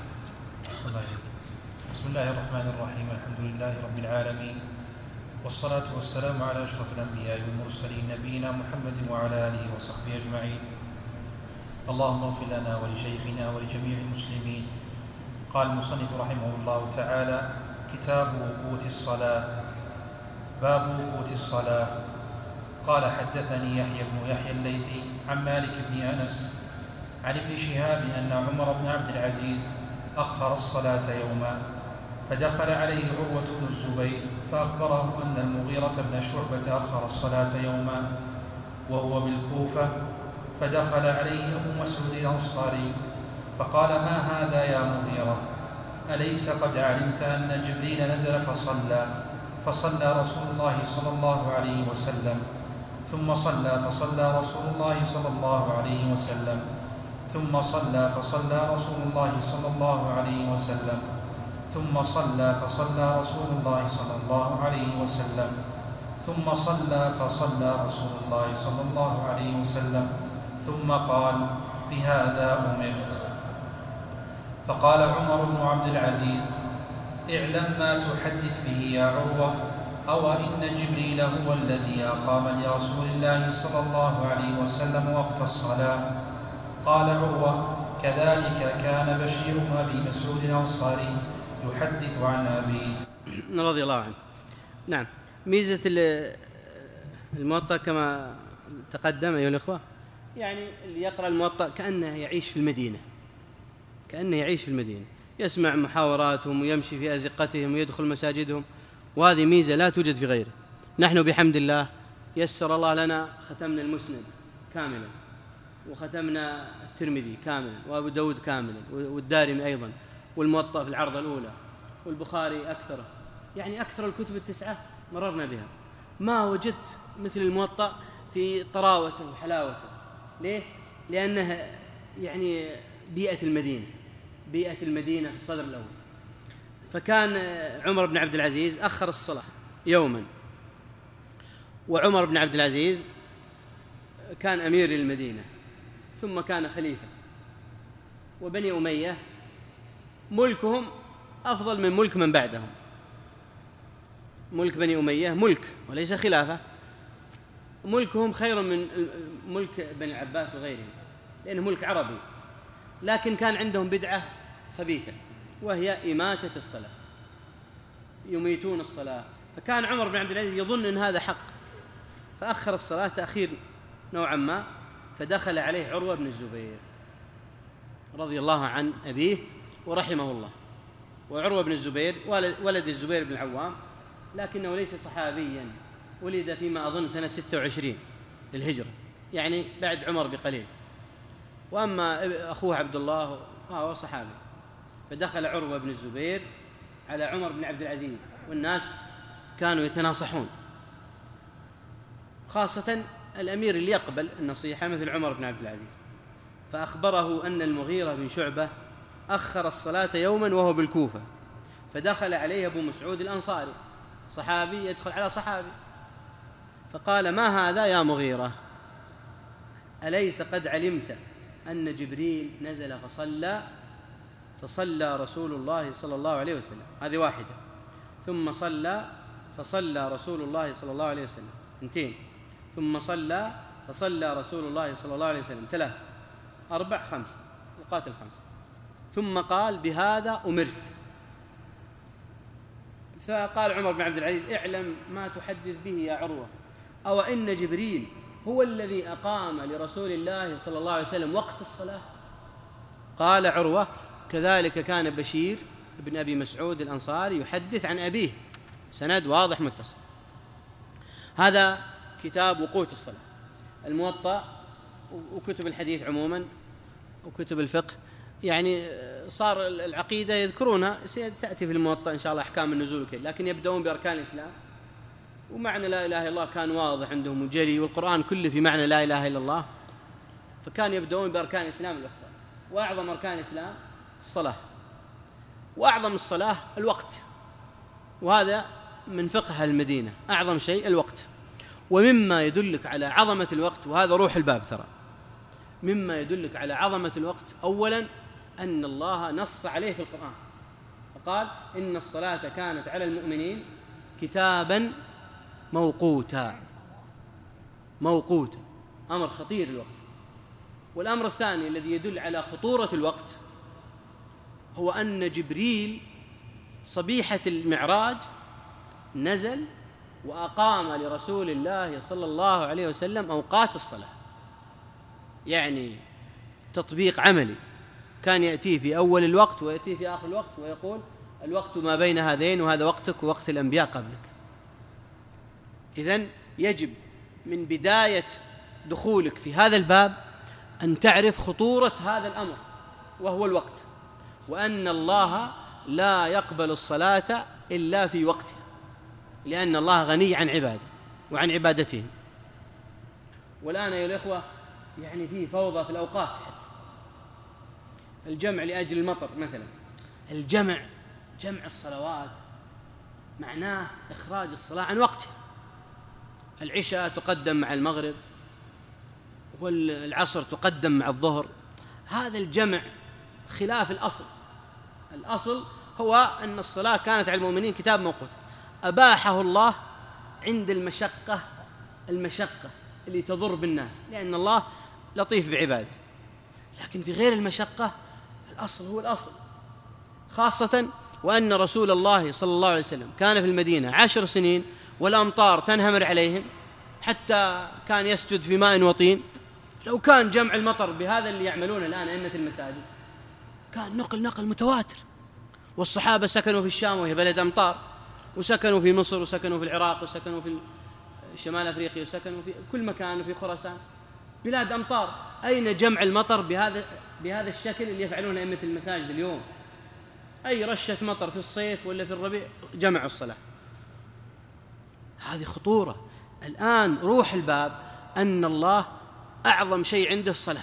بسم الله الرحمن الرحيم. الحمد لله رب العالمين، والصلاة والسلام على أشرف الأنبياء والمرسلين نبينا محمد وعلى آله وصحبه أجمعين. اللهم اغفر لنا ولشيخنا ولجميع المسلمين. قال المصنف رحمه الله تعالى: كتاب وقوت الصلاة. باب وقوت الصلاة. قال: حدثني يحيى بن يحيى الليثي عن مالك بن أنس عن ابن شهاب أن عمر بن عبد العزيز أخر الصلاة يوما، فدخل عليه عروة بن الزبير فأخبره أن المغيرة بن شعبة أخر الصلاة يوما وهو بالكوفة، فدخل عليه أبو مسعود الأنصاري فقال: ما هذا يا مغيرة؟ أليس قد علمت أن جبريل نزل فصلى فصلى رسول الله صلى الله عليه وسلم، ثم صلى فصلى رسول الله صلى الله عليه وسلم، ثم صلى فصلى رسول الله صلى الله عليه وسلم، ثم صلى فصلى رسول الله صلى الله عليه وسلم، ثم صلى فصلى رسول الله صلى الله عليه وسلم، ثم قال: بهذا أمرت. فقال عمر بن عبد العزيز: اعلم ما تحدث به يا عروة، أو إن جبريل هو الذي أقام لرسول الله صلى الله عليه وسلم وقت الصلاة. قال عروة: كذلك كان بشير بن أبي مسعود الأنصاري يحدث عن أبيه رضي الله عنه. نعم. ميزة الموطأ كما تقدم أيها الأخوة، يعني اللي يقرأ الموطأ كأنه يعيش في المدينة، كأنه يعيش في المدينة، يسمع محاوراتهم ويمشي في أزقتهم ويدخل مساجدهم، وهذه ميزة لا توجد في غيره. نحن بحمد الله يسر الله لنا، ختمنا المسند كاملا، وختمنا الترمذي كاملا، وأبو داود كاملا، والدارمي أيضا، والموطأ في العرض الأولى، والبخاري أكثره، يعني أكثر الكتب التسعة مررنا بها. ما وجدت مثل الموطأ في طراوته وحلاوته. ليه؟ لأنه يعني بيئة المدينة، بيئة المدينة في الصدر الأول. فكان عمر بن عبد العزيز أخر الصلاة يوما، وعمر بن عبد العزيز كان أمير للمدينة ثم كان خليفة، وبني أمية ملكهم أفضل من ملك من بعدهم. ملك بني أمية ملك وليس خلافة، ملكهم خير من ملك بني العباس وغيرهم، لأنه ملك عربي، لكن كان عندهم بدعة خبيثة وهي إماتة الصلاة، يميتون الصلاة. فكان عمر بن عبد العزيز يظن أن هذا حق، فأخر الصلاة تأخير نوعا ما، فدخل عليه عروة بن الزبير رضي الله عن أبيه ورحمه الله. وعروة بن الزبير ولد الزبير بن العوام، لكنه ليس صحابيا، ولد فيما أظن سنة ستة وعشرين للهجرة، يعني بعد عمر بقليل. وأما أخوه عبد الله فهو صحابي. فدخل عروة بن الزبير على عمر بن عبد العزيز، والناس كانوا يتناصحون، خاصة الأمير اللي يقبل النصيحة مثل عمر بن عبد العزيز. فأخبره أن المغيرة بن شعبة أخر الصلاة يوما وهو بالكوفة، فدخل عليه أبو مسعود الأنصاري، صحابي يدخل على صحابي، فقال: ما هذا يا مغيرة؟ أليس قد علمت أن جبريل نزل فصلى فصلى رسول الله صلى الله عليه وسلم؟ هذه واحدة. ثم صلى فصلى رسول الله صلى الله عليه وسلم، اثنتين. ثم صلى فصلى رسول الله صلى الله عليه وسلم، ثلاث. أربع، خمس، أوقات الخمس. ثم قال: بهذا أمرت. فقال عمر بن عبد العزيز: اعلم ما تحدث به يا عروة، أو إن جبريل هو الذي أقام لرسول الله صلى الله عليه وسلم وقت الصلاة؟ قال عروة: كذلك كان بشير بن أبي مسعود الأنصاري يحدث عن أبيه. سند واضح متصل. هذا كتاب وقوت الصلاة. الموطأ وكتب الحديث عموما وكتب الفقه يعني صار العقيدة يذكرونها، تأتي في الموطأ إن شاء الله أحكام النزول وكذا، لكن يبدأون بأركان الإسلام، ومعنى لا إله إلا الله كان واضح عندهم وجلي، والقرآن كله في معنى لا إله إلا الله، فكان يبدأون بأركان الإسلام الأخرى. وأعظم أركان الإسلام الصلاة، وأعظم الصلاة الوقت، وهذا من فقه المدينة، أعظم شيء الوقت. ومما يدلك على عظمة الوقت، وهذا روح الباب ترى، مما يدلك على عظمة الوقت أولا أن الله نص عليه في القرآن فقال إن الصلاة كانت على المؤمنين كتابا موقوتا. موقوتا أمر خطير الوقت. والأمر الثاني الذي يدل على خطورة الوقت هو أن جبريل صبيحة المعراج نزل وأقام لرسول الله صلى الله عليه وسلم أوقات الصلاة، يعني تطبيق عملي، كان يأتي في أول الوقت ويأتي في آخر الوقت ويقول الوقت ما بين هذين، وهذا وقتك ووقت الأنبياء قبلك. إذن يجب من بداية دخولك في هذا الباب أن تعرف خطورة هذا الأمر وهو الوقت، وأن الله لا يقبل الصلاة إلا في وقتها، لأن الله غني عن عباده وعن عبادتهم. والآن يا الإخوة يعني فيه فوضى في الأوقات، حتى الجمع لأجل المطر مثلا، الجمع جمع الصلوات معناه إخراج الصلاة عن وقتها، العشاء تقدم مع المغرب والعصر تقدم مع الظهر، هذا الجمع خلاف الأصل. الأصل هو أن الصلاة كانت على المؤمنين كتاب موقوت، أباحه الله عند المشقة، المشقة اللي تضر بالناس، لأن الله لطيف بعباده، لكن في غير المشقة الأصل هو الأصل، خاصة وأن رسول الله صلى الله عليه وسلم كان في المدينة عشر سنين والأمطار تنهمر عليهم حتى كان يسجد في ماء وطين. لو كان جمع المطر بهذا اللي يعملون الآن أئمة المساجد كان نقل نقل متواتر، والصحابة سكنوا في الشام وهي بلد أمطار، وسكنوا في مصر، وسكنوا في العراق، وسكنوا في شمال أفريقيا، وسكنوا في كل مكان، وفي خراسان، بلاد أمطار. أين جمع المطر بهذا بهذا الشكل اللي يفعلون أئمة المساجد اليوم؟ أي رشة مطر في الصيف ولا في الربيع جمعوا الصلاة. هذه خطورة. الآن روح الباب أن الله أعظم شيء عنده الصلاة.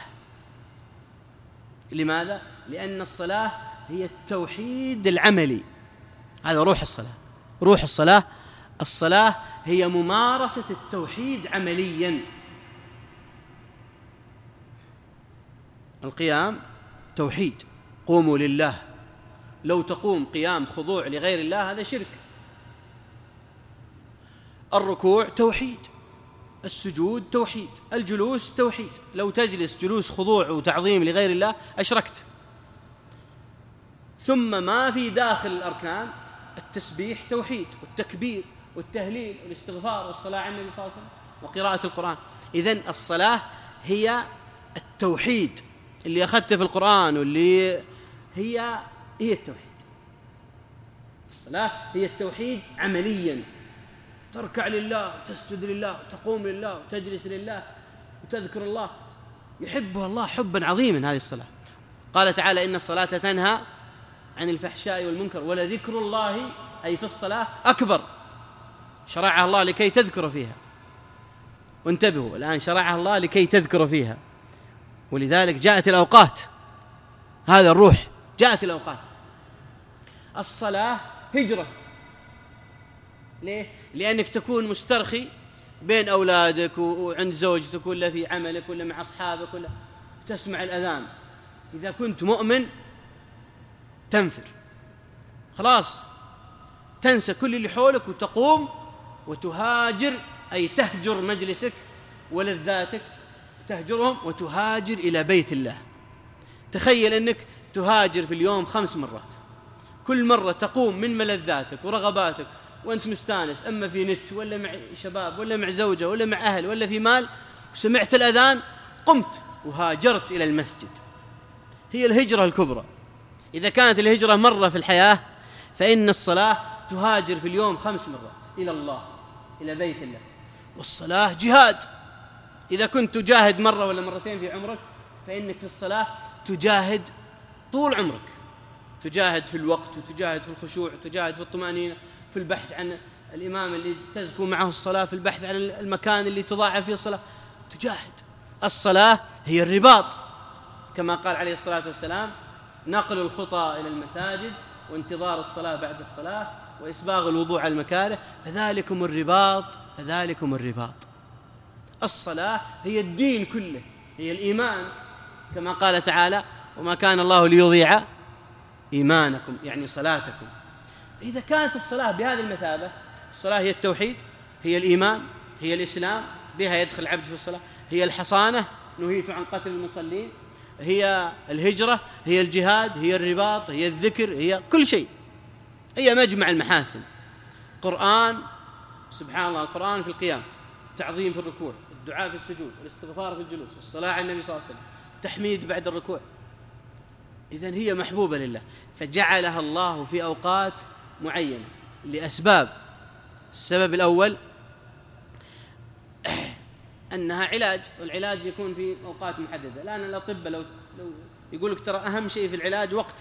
لماذا؟ لأن الصلاة هي التوحيد العملي، هذا روح الصلاة. روح الصلاة الصلاة هي ممارسة التوحيد عمليا. القيام توحيد، قوموا لله، لو تقوم قيام خضوع لغير الله هذا شرك. الركوع توحيد، السجود توحيد، الجلوس توحيد، لو تجلس جلوس خضوع وتعظيم لغير الله أشركت. ثم ما في داخل الأركان التسبيح توحيد، والتكبير والتهليل والاستغفار والصلاة على النبي صلى الله عليه وسلم وقراءة القرآن. إذن الصلاة هي التوحيد اللي أخذته في القرآن، واللي هي هي التوحيد. الصلاة هي التوحيد عمليا، تركع لله وتسجد لله وتقوم لله وتجلس لله وتذكر الله، يحبها الله حبا عظيما هذه الصلاة. قال تعالى إن الصلاة تنهى عن الفحشاء والمنكر ولذكر الله أي في الصلاة أكبر. شرعها الله لكي تذكر فيها، وانتبهوا الآن شرعها الله لكي تذكر فيها، ولذلك جاءت الأوقات، هذا الروح، جاءت الأوقات. الصلاة هجرة. ليه؟ لأنك تكون مسترخي بين أولادك وعند زوجتك ولا في عملك ولا مع أصحابك ولا تسمع الأذان. إذا كنت مؤمن تنفر، خلاص تنسى كل اللي حولك وتقوم وتهاجر، أي تهجر مجلسك ولذاتك، تهجرهم وتهاجر إلى بيت الله. تخيل أنك تهاجر في اليوم خمس مرات، كل مرة تقوم من ملذاتك ورغباتك وأنت مستانس، أما في نت ولا مع شباب ولا مع زوجة ولا مع أهل ولا في مال، وسمعت الأذان قمت وهاجرت إلى المسجد. هي الهجرة الكبرى. إذا كانت الهجرة مرة في الحياة، فإن الصلاة تهاجر في اليوم خمس مرات إلى الله، إلى بيت الله. والصلاة جهاد. إذا كنت تجاهد مرة ولا مرتين في عمرك، فإنك في الصلاة تجاهد طول عمرك تجاهد في الوقت، وتجاهد في الخشوع، وتجاهد في الطمأنينة، في البحث عن الإمام اللي تزكو معه الصلاة، في البحث عن المكان اللي تضاعف فيه الصلاة، تجاهد. الصلاة هي الرباط، كما قال عليه الصلاة والسلام: نقل الخطى إلى المساجد، وانتظار الصلاة بعد الصلاة، وإسباغ الوضوء على المكاره، فذلكم الرباط فذلكم الرباط. الصلاة هي الدين كله، هي الإيمان، كما قال تعالى: وما كان الله ليضيع إيمانكم، يعني صلاتكم. إذا كانت الصلاة بهذه المثابة، الصلاة هي التوحيد، هي الإيمان، هي الإسلام، بها يدخل العبد في الصلاة، هي الحصانة، نهيت عن قتل المصلين، هي الهجرة، هي الجهاد، هي الرباط، هي الذكر، هي كل شيء، هي مجمع المحاسن. قرآن، سبحان الله، القرآن في القيام، التعظيم في الركوع، الدعاء في السجود، الاستغفار في الجلوس، الصلاة على النبي صلى الله عليه وسلم، تحميد بعد الركوع. إذن هي محبوبة لله، فجعلها الله في أوقات معينة لأسباب. السبب الأول أنها علاج، والعلاج يكون في أوقات محددة. الآن الأطباء لو, لو يقول لك ترى أهم شيء في العلاج وقت.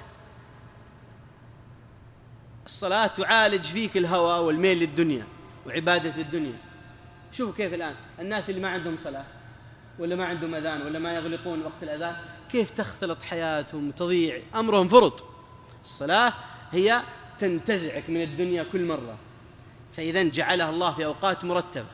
الصلاة تعالج فيك الهوى والميل للدنيا وعبادة الدنيا. شوفوا كيف الآن الناس اللي ما عندهم صلاة، ولا ما عندهم أذان، ولا ما يغلقون وقت الأذان، كيف تختلط حياتهم وتضيع أمرهم فرط. الصلاة هي تنتزعك من الدنيا كل مرة، فإذا جعلها الله في أوقات مرتبة،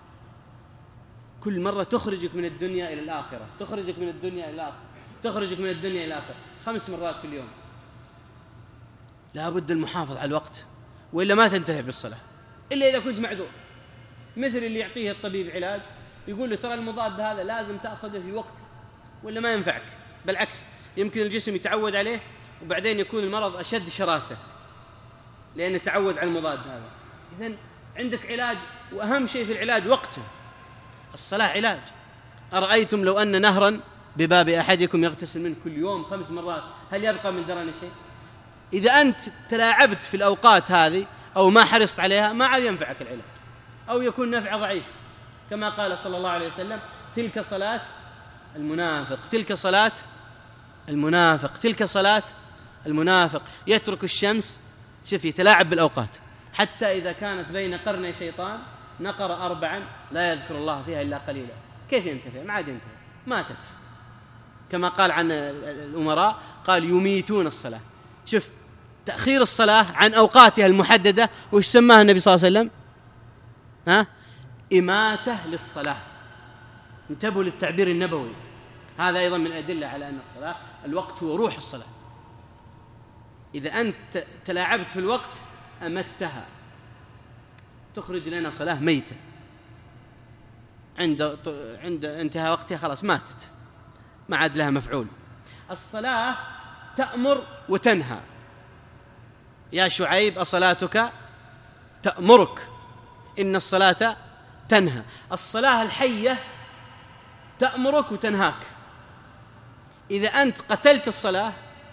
كل مرة تخرجك من الدنيا إلى الآخرة، تخرجك من الدنيا إلى الآخرة، تخرجك من الدنيا إلى الآخرة، خمس مرات في اليوم. لا بد المحافظة على الوقت، وإلا ما تنتفع بالصلاة إلا إذا كنت معذور. مثل اللي يعطيه الطبيب علاج يقول له ترى المضاد هذا لازم تأخذه في وقت ولا ما ينفعك، بالعكس يمكن الجسم يتعود عليه وبعدين يكون المرض أشد شراسة لأنه تعود على المضاد هذا. إذن عندك علاج، وأهم شيء في العلاج وقته. الصلاة علاج. أرأيتم لو أن نهرا بباب أحدكم يغتسل منه كل يوم خمس مرات، هل يبقى من درنه شيء؟ إذا أنت تلاعبت في الأوقات هذه أو ما حرصت عليها ما عاد ينفعك العلاج، أو يكون نفع ضعيف، كما قال صلى الله عليه وسلم: تلك صلاة المنافق، تلك صلاة المنافق، تلك صلاة المنافق، يترك الشمس، شوف يتلاعب بالأوقات، حتى إذا كانت بين قرني شيطان نقر أربعا لا يذكر الله فيها إلا قليلا. كيف ينتفع؟ ما عاد ينتفع، ماتت. كما قال عن الأمراء، قال: يميتون الصلاة. شوف تأخير الصلاة عن أوقاتها المحددة، وش سماها النبي صلى الله عليه وسلم؟ ها؟ إماتة للصلاة. انتبهوا للتعبير النبوي، هذا أيضا من الأدلة على أن الصلاة الوقت هو روح الصلاة. إذا أنت تلاعبت في الوقت أمتها، تخرج لنا صلاة ميتة، عند عند انتهاء وقتها خلاص ماتت، ما عاد لها مفعول. الصلاة تأمر وتنهى. يا شعيب أصلاتك تأمرك، إن الصلاة تنهى. الصلاة الحية تأمرك وتنهاك. إذا أنت قتلت الصلاة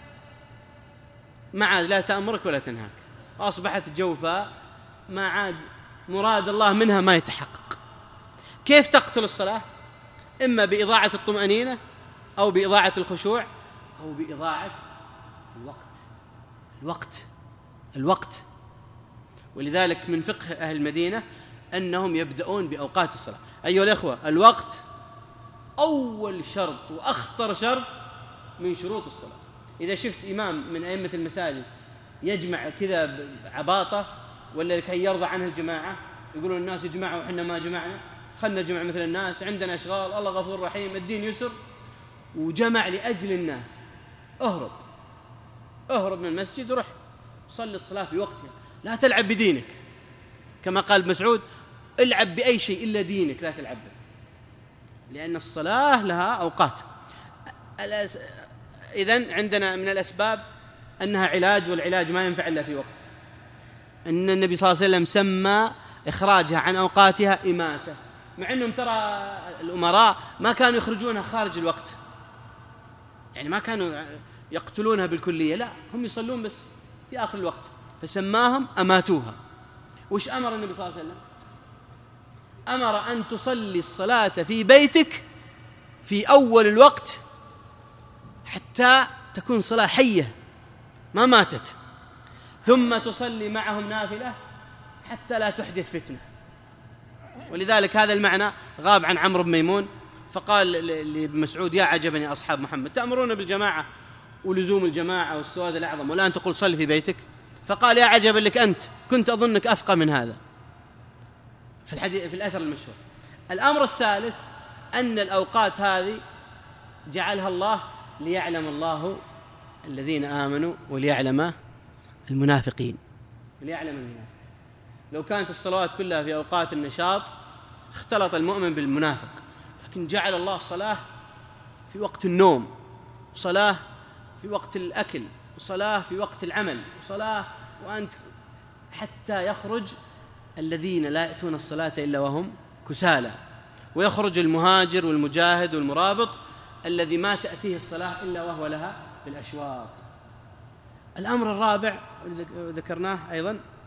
ما عاد لا تأمرك ولا تنهاك، أصبحت جوفاء، ما عاد مراد الله منها ما يتحقق. كيف تقتل الصلاة؟ إما بإضاعة الطمأنينة، أو بإضاعة الخشوع، أو بإضاعة الوقت. الوقت الوقت ولذلك من فقه أهل المدينة أنهم يبدأون بأوقات الصلاة. أيها الأخوة، الوقت أول شرط وأخطر شرط من شروط الصلاة. إذا شفت إمام من أئمة المساجد يجمع كذا عباطة، ولا لكي يرضى عنه الجماعة، يقولون الناس يجمعوا وحنا ما جمعنا، خلنا نجمع مثل الناس، عندنا أشغال، الله غفور رحيم، الدين يسر، وجمع لأجل الناس، أهرب أهرب من المسجد وروح صلي الصلاة في وقتها، لا تلعب بدينك، كما قال ابن مسعود: العب بأي شيء إلا دينك لا تلعب به، لأن الصلاة لها أوقات. إذن عندنا من الأسباب أنها علاج، والعلاج ما ينفع إلا في وقت. أن النبي صلى الله عليه وسلم سمى إخراجها عن أوقاتها إماتة، مع أنهم ترى الأمراء ما كانوا يخرجونها خارج الوقت، يعني ما كانوا يقتلونها بالكلية، لا، هم يصلون بس في آخر الوقت، فسماهم أماتوها. وش أمر النبي صلى الله عليه وسلم؟ أمر أن تصلي الصلاة في بيتك في أول الوقت حتى تكون صلاة حية ما ماتت، ثم تصلي معهم نافلة حتى لا تحدث فتنة. ولذلك هذا المعنى غاب عن عمرو بن ميمون، فقال لابن مسعود: يا عجبني أصحاب محمد، تأمرون بالجماعة ولزوم الجماعة والسواد الأعظم، والآن تقول صلي في بيتك. فقال: يا عجبا لك أنت، كنت أظنك أفقه من هذا. في الحديث في الأثر المشهور. الأمر الثالث أن الأوقات هذه جعلها الله ليعلم الله الذين آمنوا وليعلم المنافقين. ليعلم المنافقين. لو كانت الصلوات كلها في أوقات النشاط اختلط المؤمن بالمنافق، لكن جعل الله صلاة في وقت النوم، صلاة في وقت الأكل، وصلاة في وقت العمل، وصلاة وأنت حتى يخرج الذين لا يأتون الصلاة إلا وهم كسالى، ويخرج المهاجر والمجاهد والمرابط الذي ما تأتيه الصلاة إلا وهو لها بالأشواط. الأمر الرابع ذكرناه أيضا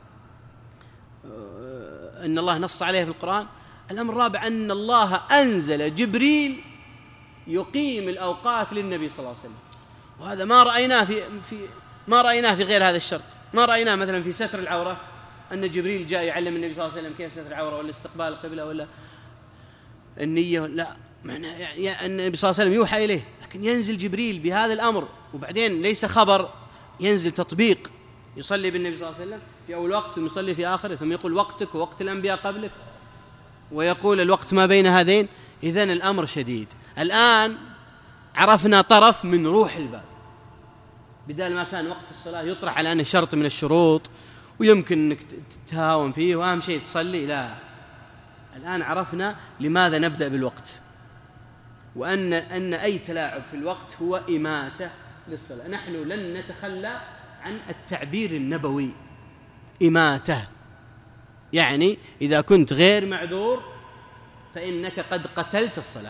أن الله نص عليه في القرآن. الأمر الرابع أن الله أنزل جبريل يقيم الأوقات للنبي صلى الله عليه وسلم، وهذا ما رأيناه في في ما رأيناه في غير هذا الشرط. ما رأيناه مثلا في ستر العورة أن جبريل جاء يعلم النبي صلى الله عليه وسلم كيف ستر العورة ولا استقبال القبلة ولا النية، لا معنى يعني أن النبي صلى الله عليه وسلم يوحى إليه، لكن ينزل جبريل بهذا الأمر، وبعدين ليس خبر، ينزل تطبيق. يصلي بالنبي صلى الله عليه وسلم في أول وقت ثم يصلي في آخره، ثم يقول وقتك ووقت الأنبياء قبلك، ويقول الوقت ما بين هذين. إذن الأمر شديد. الآن عرفنا طرف من روح الباب، بدل ما كان وقت الصلاة يطرح على أنه شرط من الشروط ويمكن أنك تتهاون فيه وأهم شيء تصلي، لا، الآن عرفنا لماذا نبدأ بالوقت، وأن أن أي تلاعب في الوقت هو إماتة للصلاة. نحن لن نتخلى عن التعبير النبوي، إماتة، يعني إذا كنت غير معذور فإنك قد قتلت الصلاة،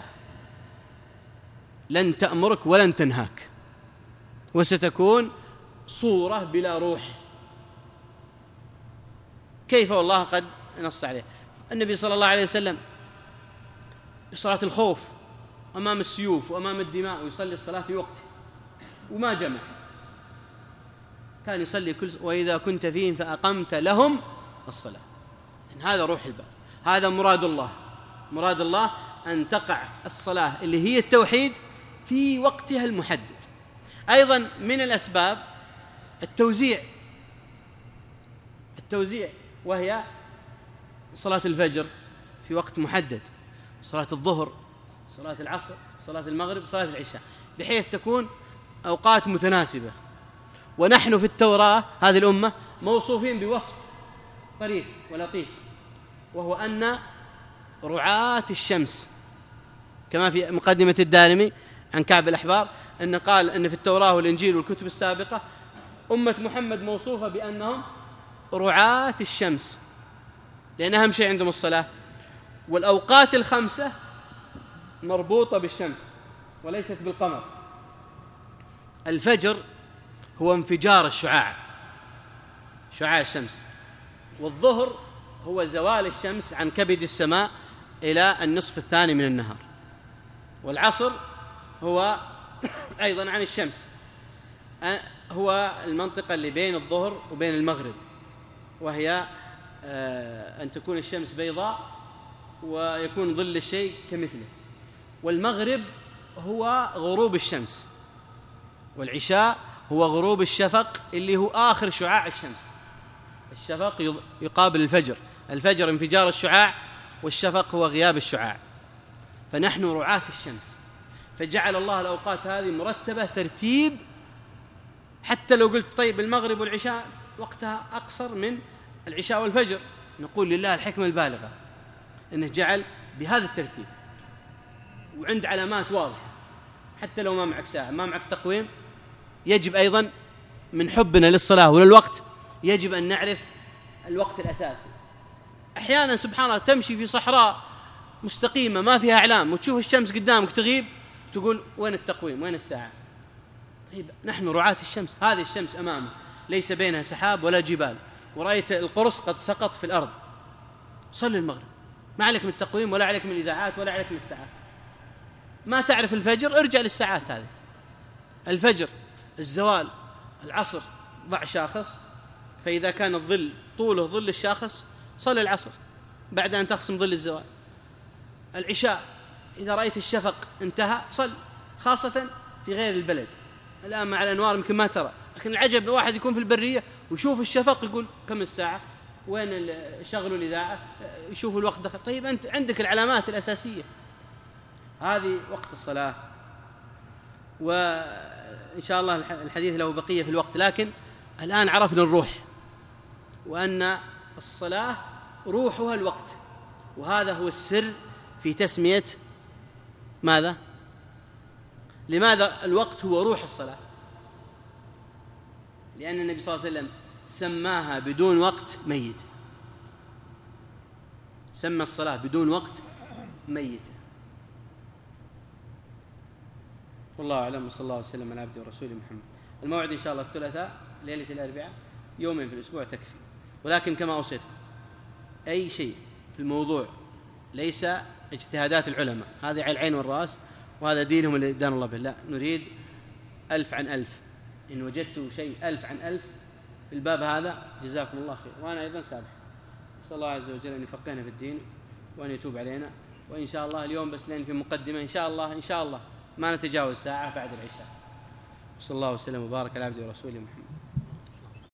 لن تأمرك ولن تنهاك، وستكون صورة بلا روح. كيف؟ والله قد نص عليه النبي صلى الله عليه وسلم صلاة الخوف أمام السيوف وأمام الدماء، ويصلي الصلاة في وقته وما جمع، كان يصلي كل وإذا كنت فيهم فأقمت لهم الصلاة. هذا روح الباب، هذا مراد الله. مراد الله أن تقع الصلاة اللي هي التوحيد في وقتها المحدد. أيضا من الأسباب التوزيع التوزيع وهي صلاة الفجر في وقت محدد، صلاة الظهر، صلاة العصر، صلاة المغرب، صلاة العشاء، بحيث تكون أوقات متناسبة. ونحن في التوراة هذه الأمة موصوفين بوصف طريف ولطيف، وهو أن رعاة الشمس، كما في مقدمة الدارمي عن كعب الأحبار أن قال أن في التوراة والإنجيل والكتب السابقة أمة محمد موصوفة بأنهم رعاة الشمس، لأن أهم شيء عندهم الصلاة، والأوقات الخمسة مربوطة بالشمس وليست بالقمر. الفجر هو انفجار الشعاع، شعاع الشمس، والظهر هو زوال الشمس عن كبد السماء إلى النصف الثاني من النهار، والعصر هو أيضا عن الشمس، هو المنطقة اللي بين الظهر وبين المغرب، وهي أن تكون الشمس بيضاء ويكون ظل الشيء كمثله. والمغرب هو غروب الشمس، والعشاء هو غروب الشفق اللي هو آخر شعاع الشمس. الشفق يقابل الفجر، الفجر انفجار الشعاع، والشفق هو غياب الشعاع. فنحن رعاة الشمس، فجعل الله الأوقات هذه مرتبة ترتيب، حتى لو قلت طيب المغرب والعشاء وقتها أقصر من العشاء والفجر، نقول لله الحكمة البالغة أنه جعل بهذا الترتيب، وعند علامات واضحة. حتى لو ما معك ساعة، ما معك تقويم، يجب أيضا من حبنا للصلاة وللوقت يجب أن نعرف الوقت الأساسي. أحيانا سبحان الله تمشي في صحراء مستقيمة ما فيها أعلام وتشوف الشمس قدامك تغيب، تقول وين التقويم، وين الساعة؟ طيب نحن رعاة الشمس، هذه الشمس أمامه ليس بينها سحاب ولا جبال، ورأيت القرص قد سقط في الأرض، صل المغرب، ما عليك من التقويم ولا عليك من الإذاعات ولا عليك من الساعات. ما تعرف الفجر، ارجع للساعات هذه. الفجر الزوال العصر ضع شاخص، فإذا كان الظل طوله ظل الشاخص صل العصر بعد أن تخصم ظل الزوال. العشاء إذا رأيت الشفق انتهى صل، خاصة في غير البلد. الآن مع الأنوار يمكن ما ترى، لكن العجب واحد يكون في البرية ويشوف الشفق يقول كم الساعة، وين شغلوا الإذاعة، يشوف الوقت دخل. طيب أنت عندك العلامات الأساسية، هذه وقت الصلاة. وإن شاء الله الحديث له بقية في الوقت، لكن الآن عرفنا الروح، وأن الصلاة روحها الوقت، وهذا هو السر في تسمية ماذا؟ لماذا الوقت هو روح الصلاة؟ لأن النبي صلى الله عليه وسلم سماها بدون وقت ميت، سمى الصلاة بدون وقت ميت. والله أعلم، وصلى الله وسلم على عبده ورسوله محمد. الموعد إن شاء الله الثلاثاء ليلة الأربعاء، يومين في الأسبوع تكفي. ولكن كما أوصيتكم أي شيء في الموضوع ليس اجتهادات العلماء، هذه على العين والرأس، وهذا دينهم اللي دان الله به. لا، نريد ألف عن ألف. إن وجدت شيء ألف عن ألف في الباب هذا جزاكم الله خير، وأنا أيضا سابح. نسأل الله عز وجل أن يفقهنا في الدين وأن يتوب علينا. وإن شاء الله اليوم بس لأن في مقدمة إن شاء الله إن شاء الله ما نتجاوز ساعة بعد العشاء. صلى الله وسلم وبارك على عبده ورسوله محمد.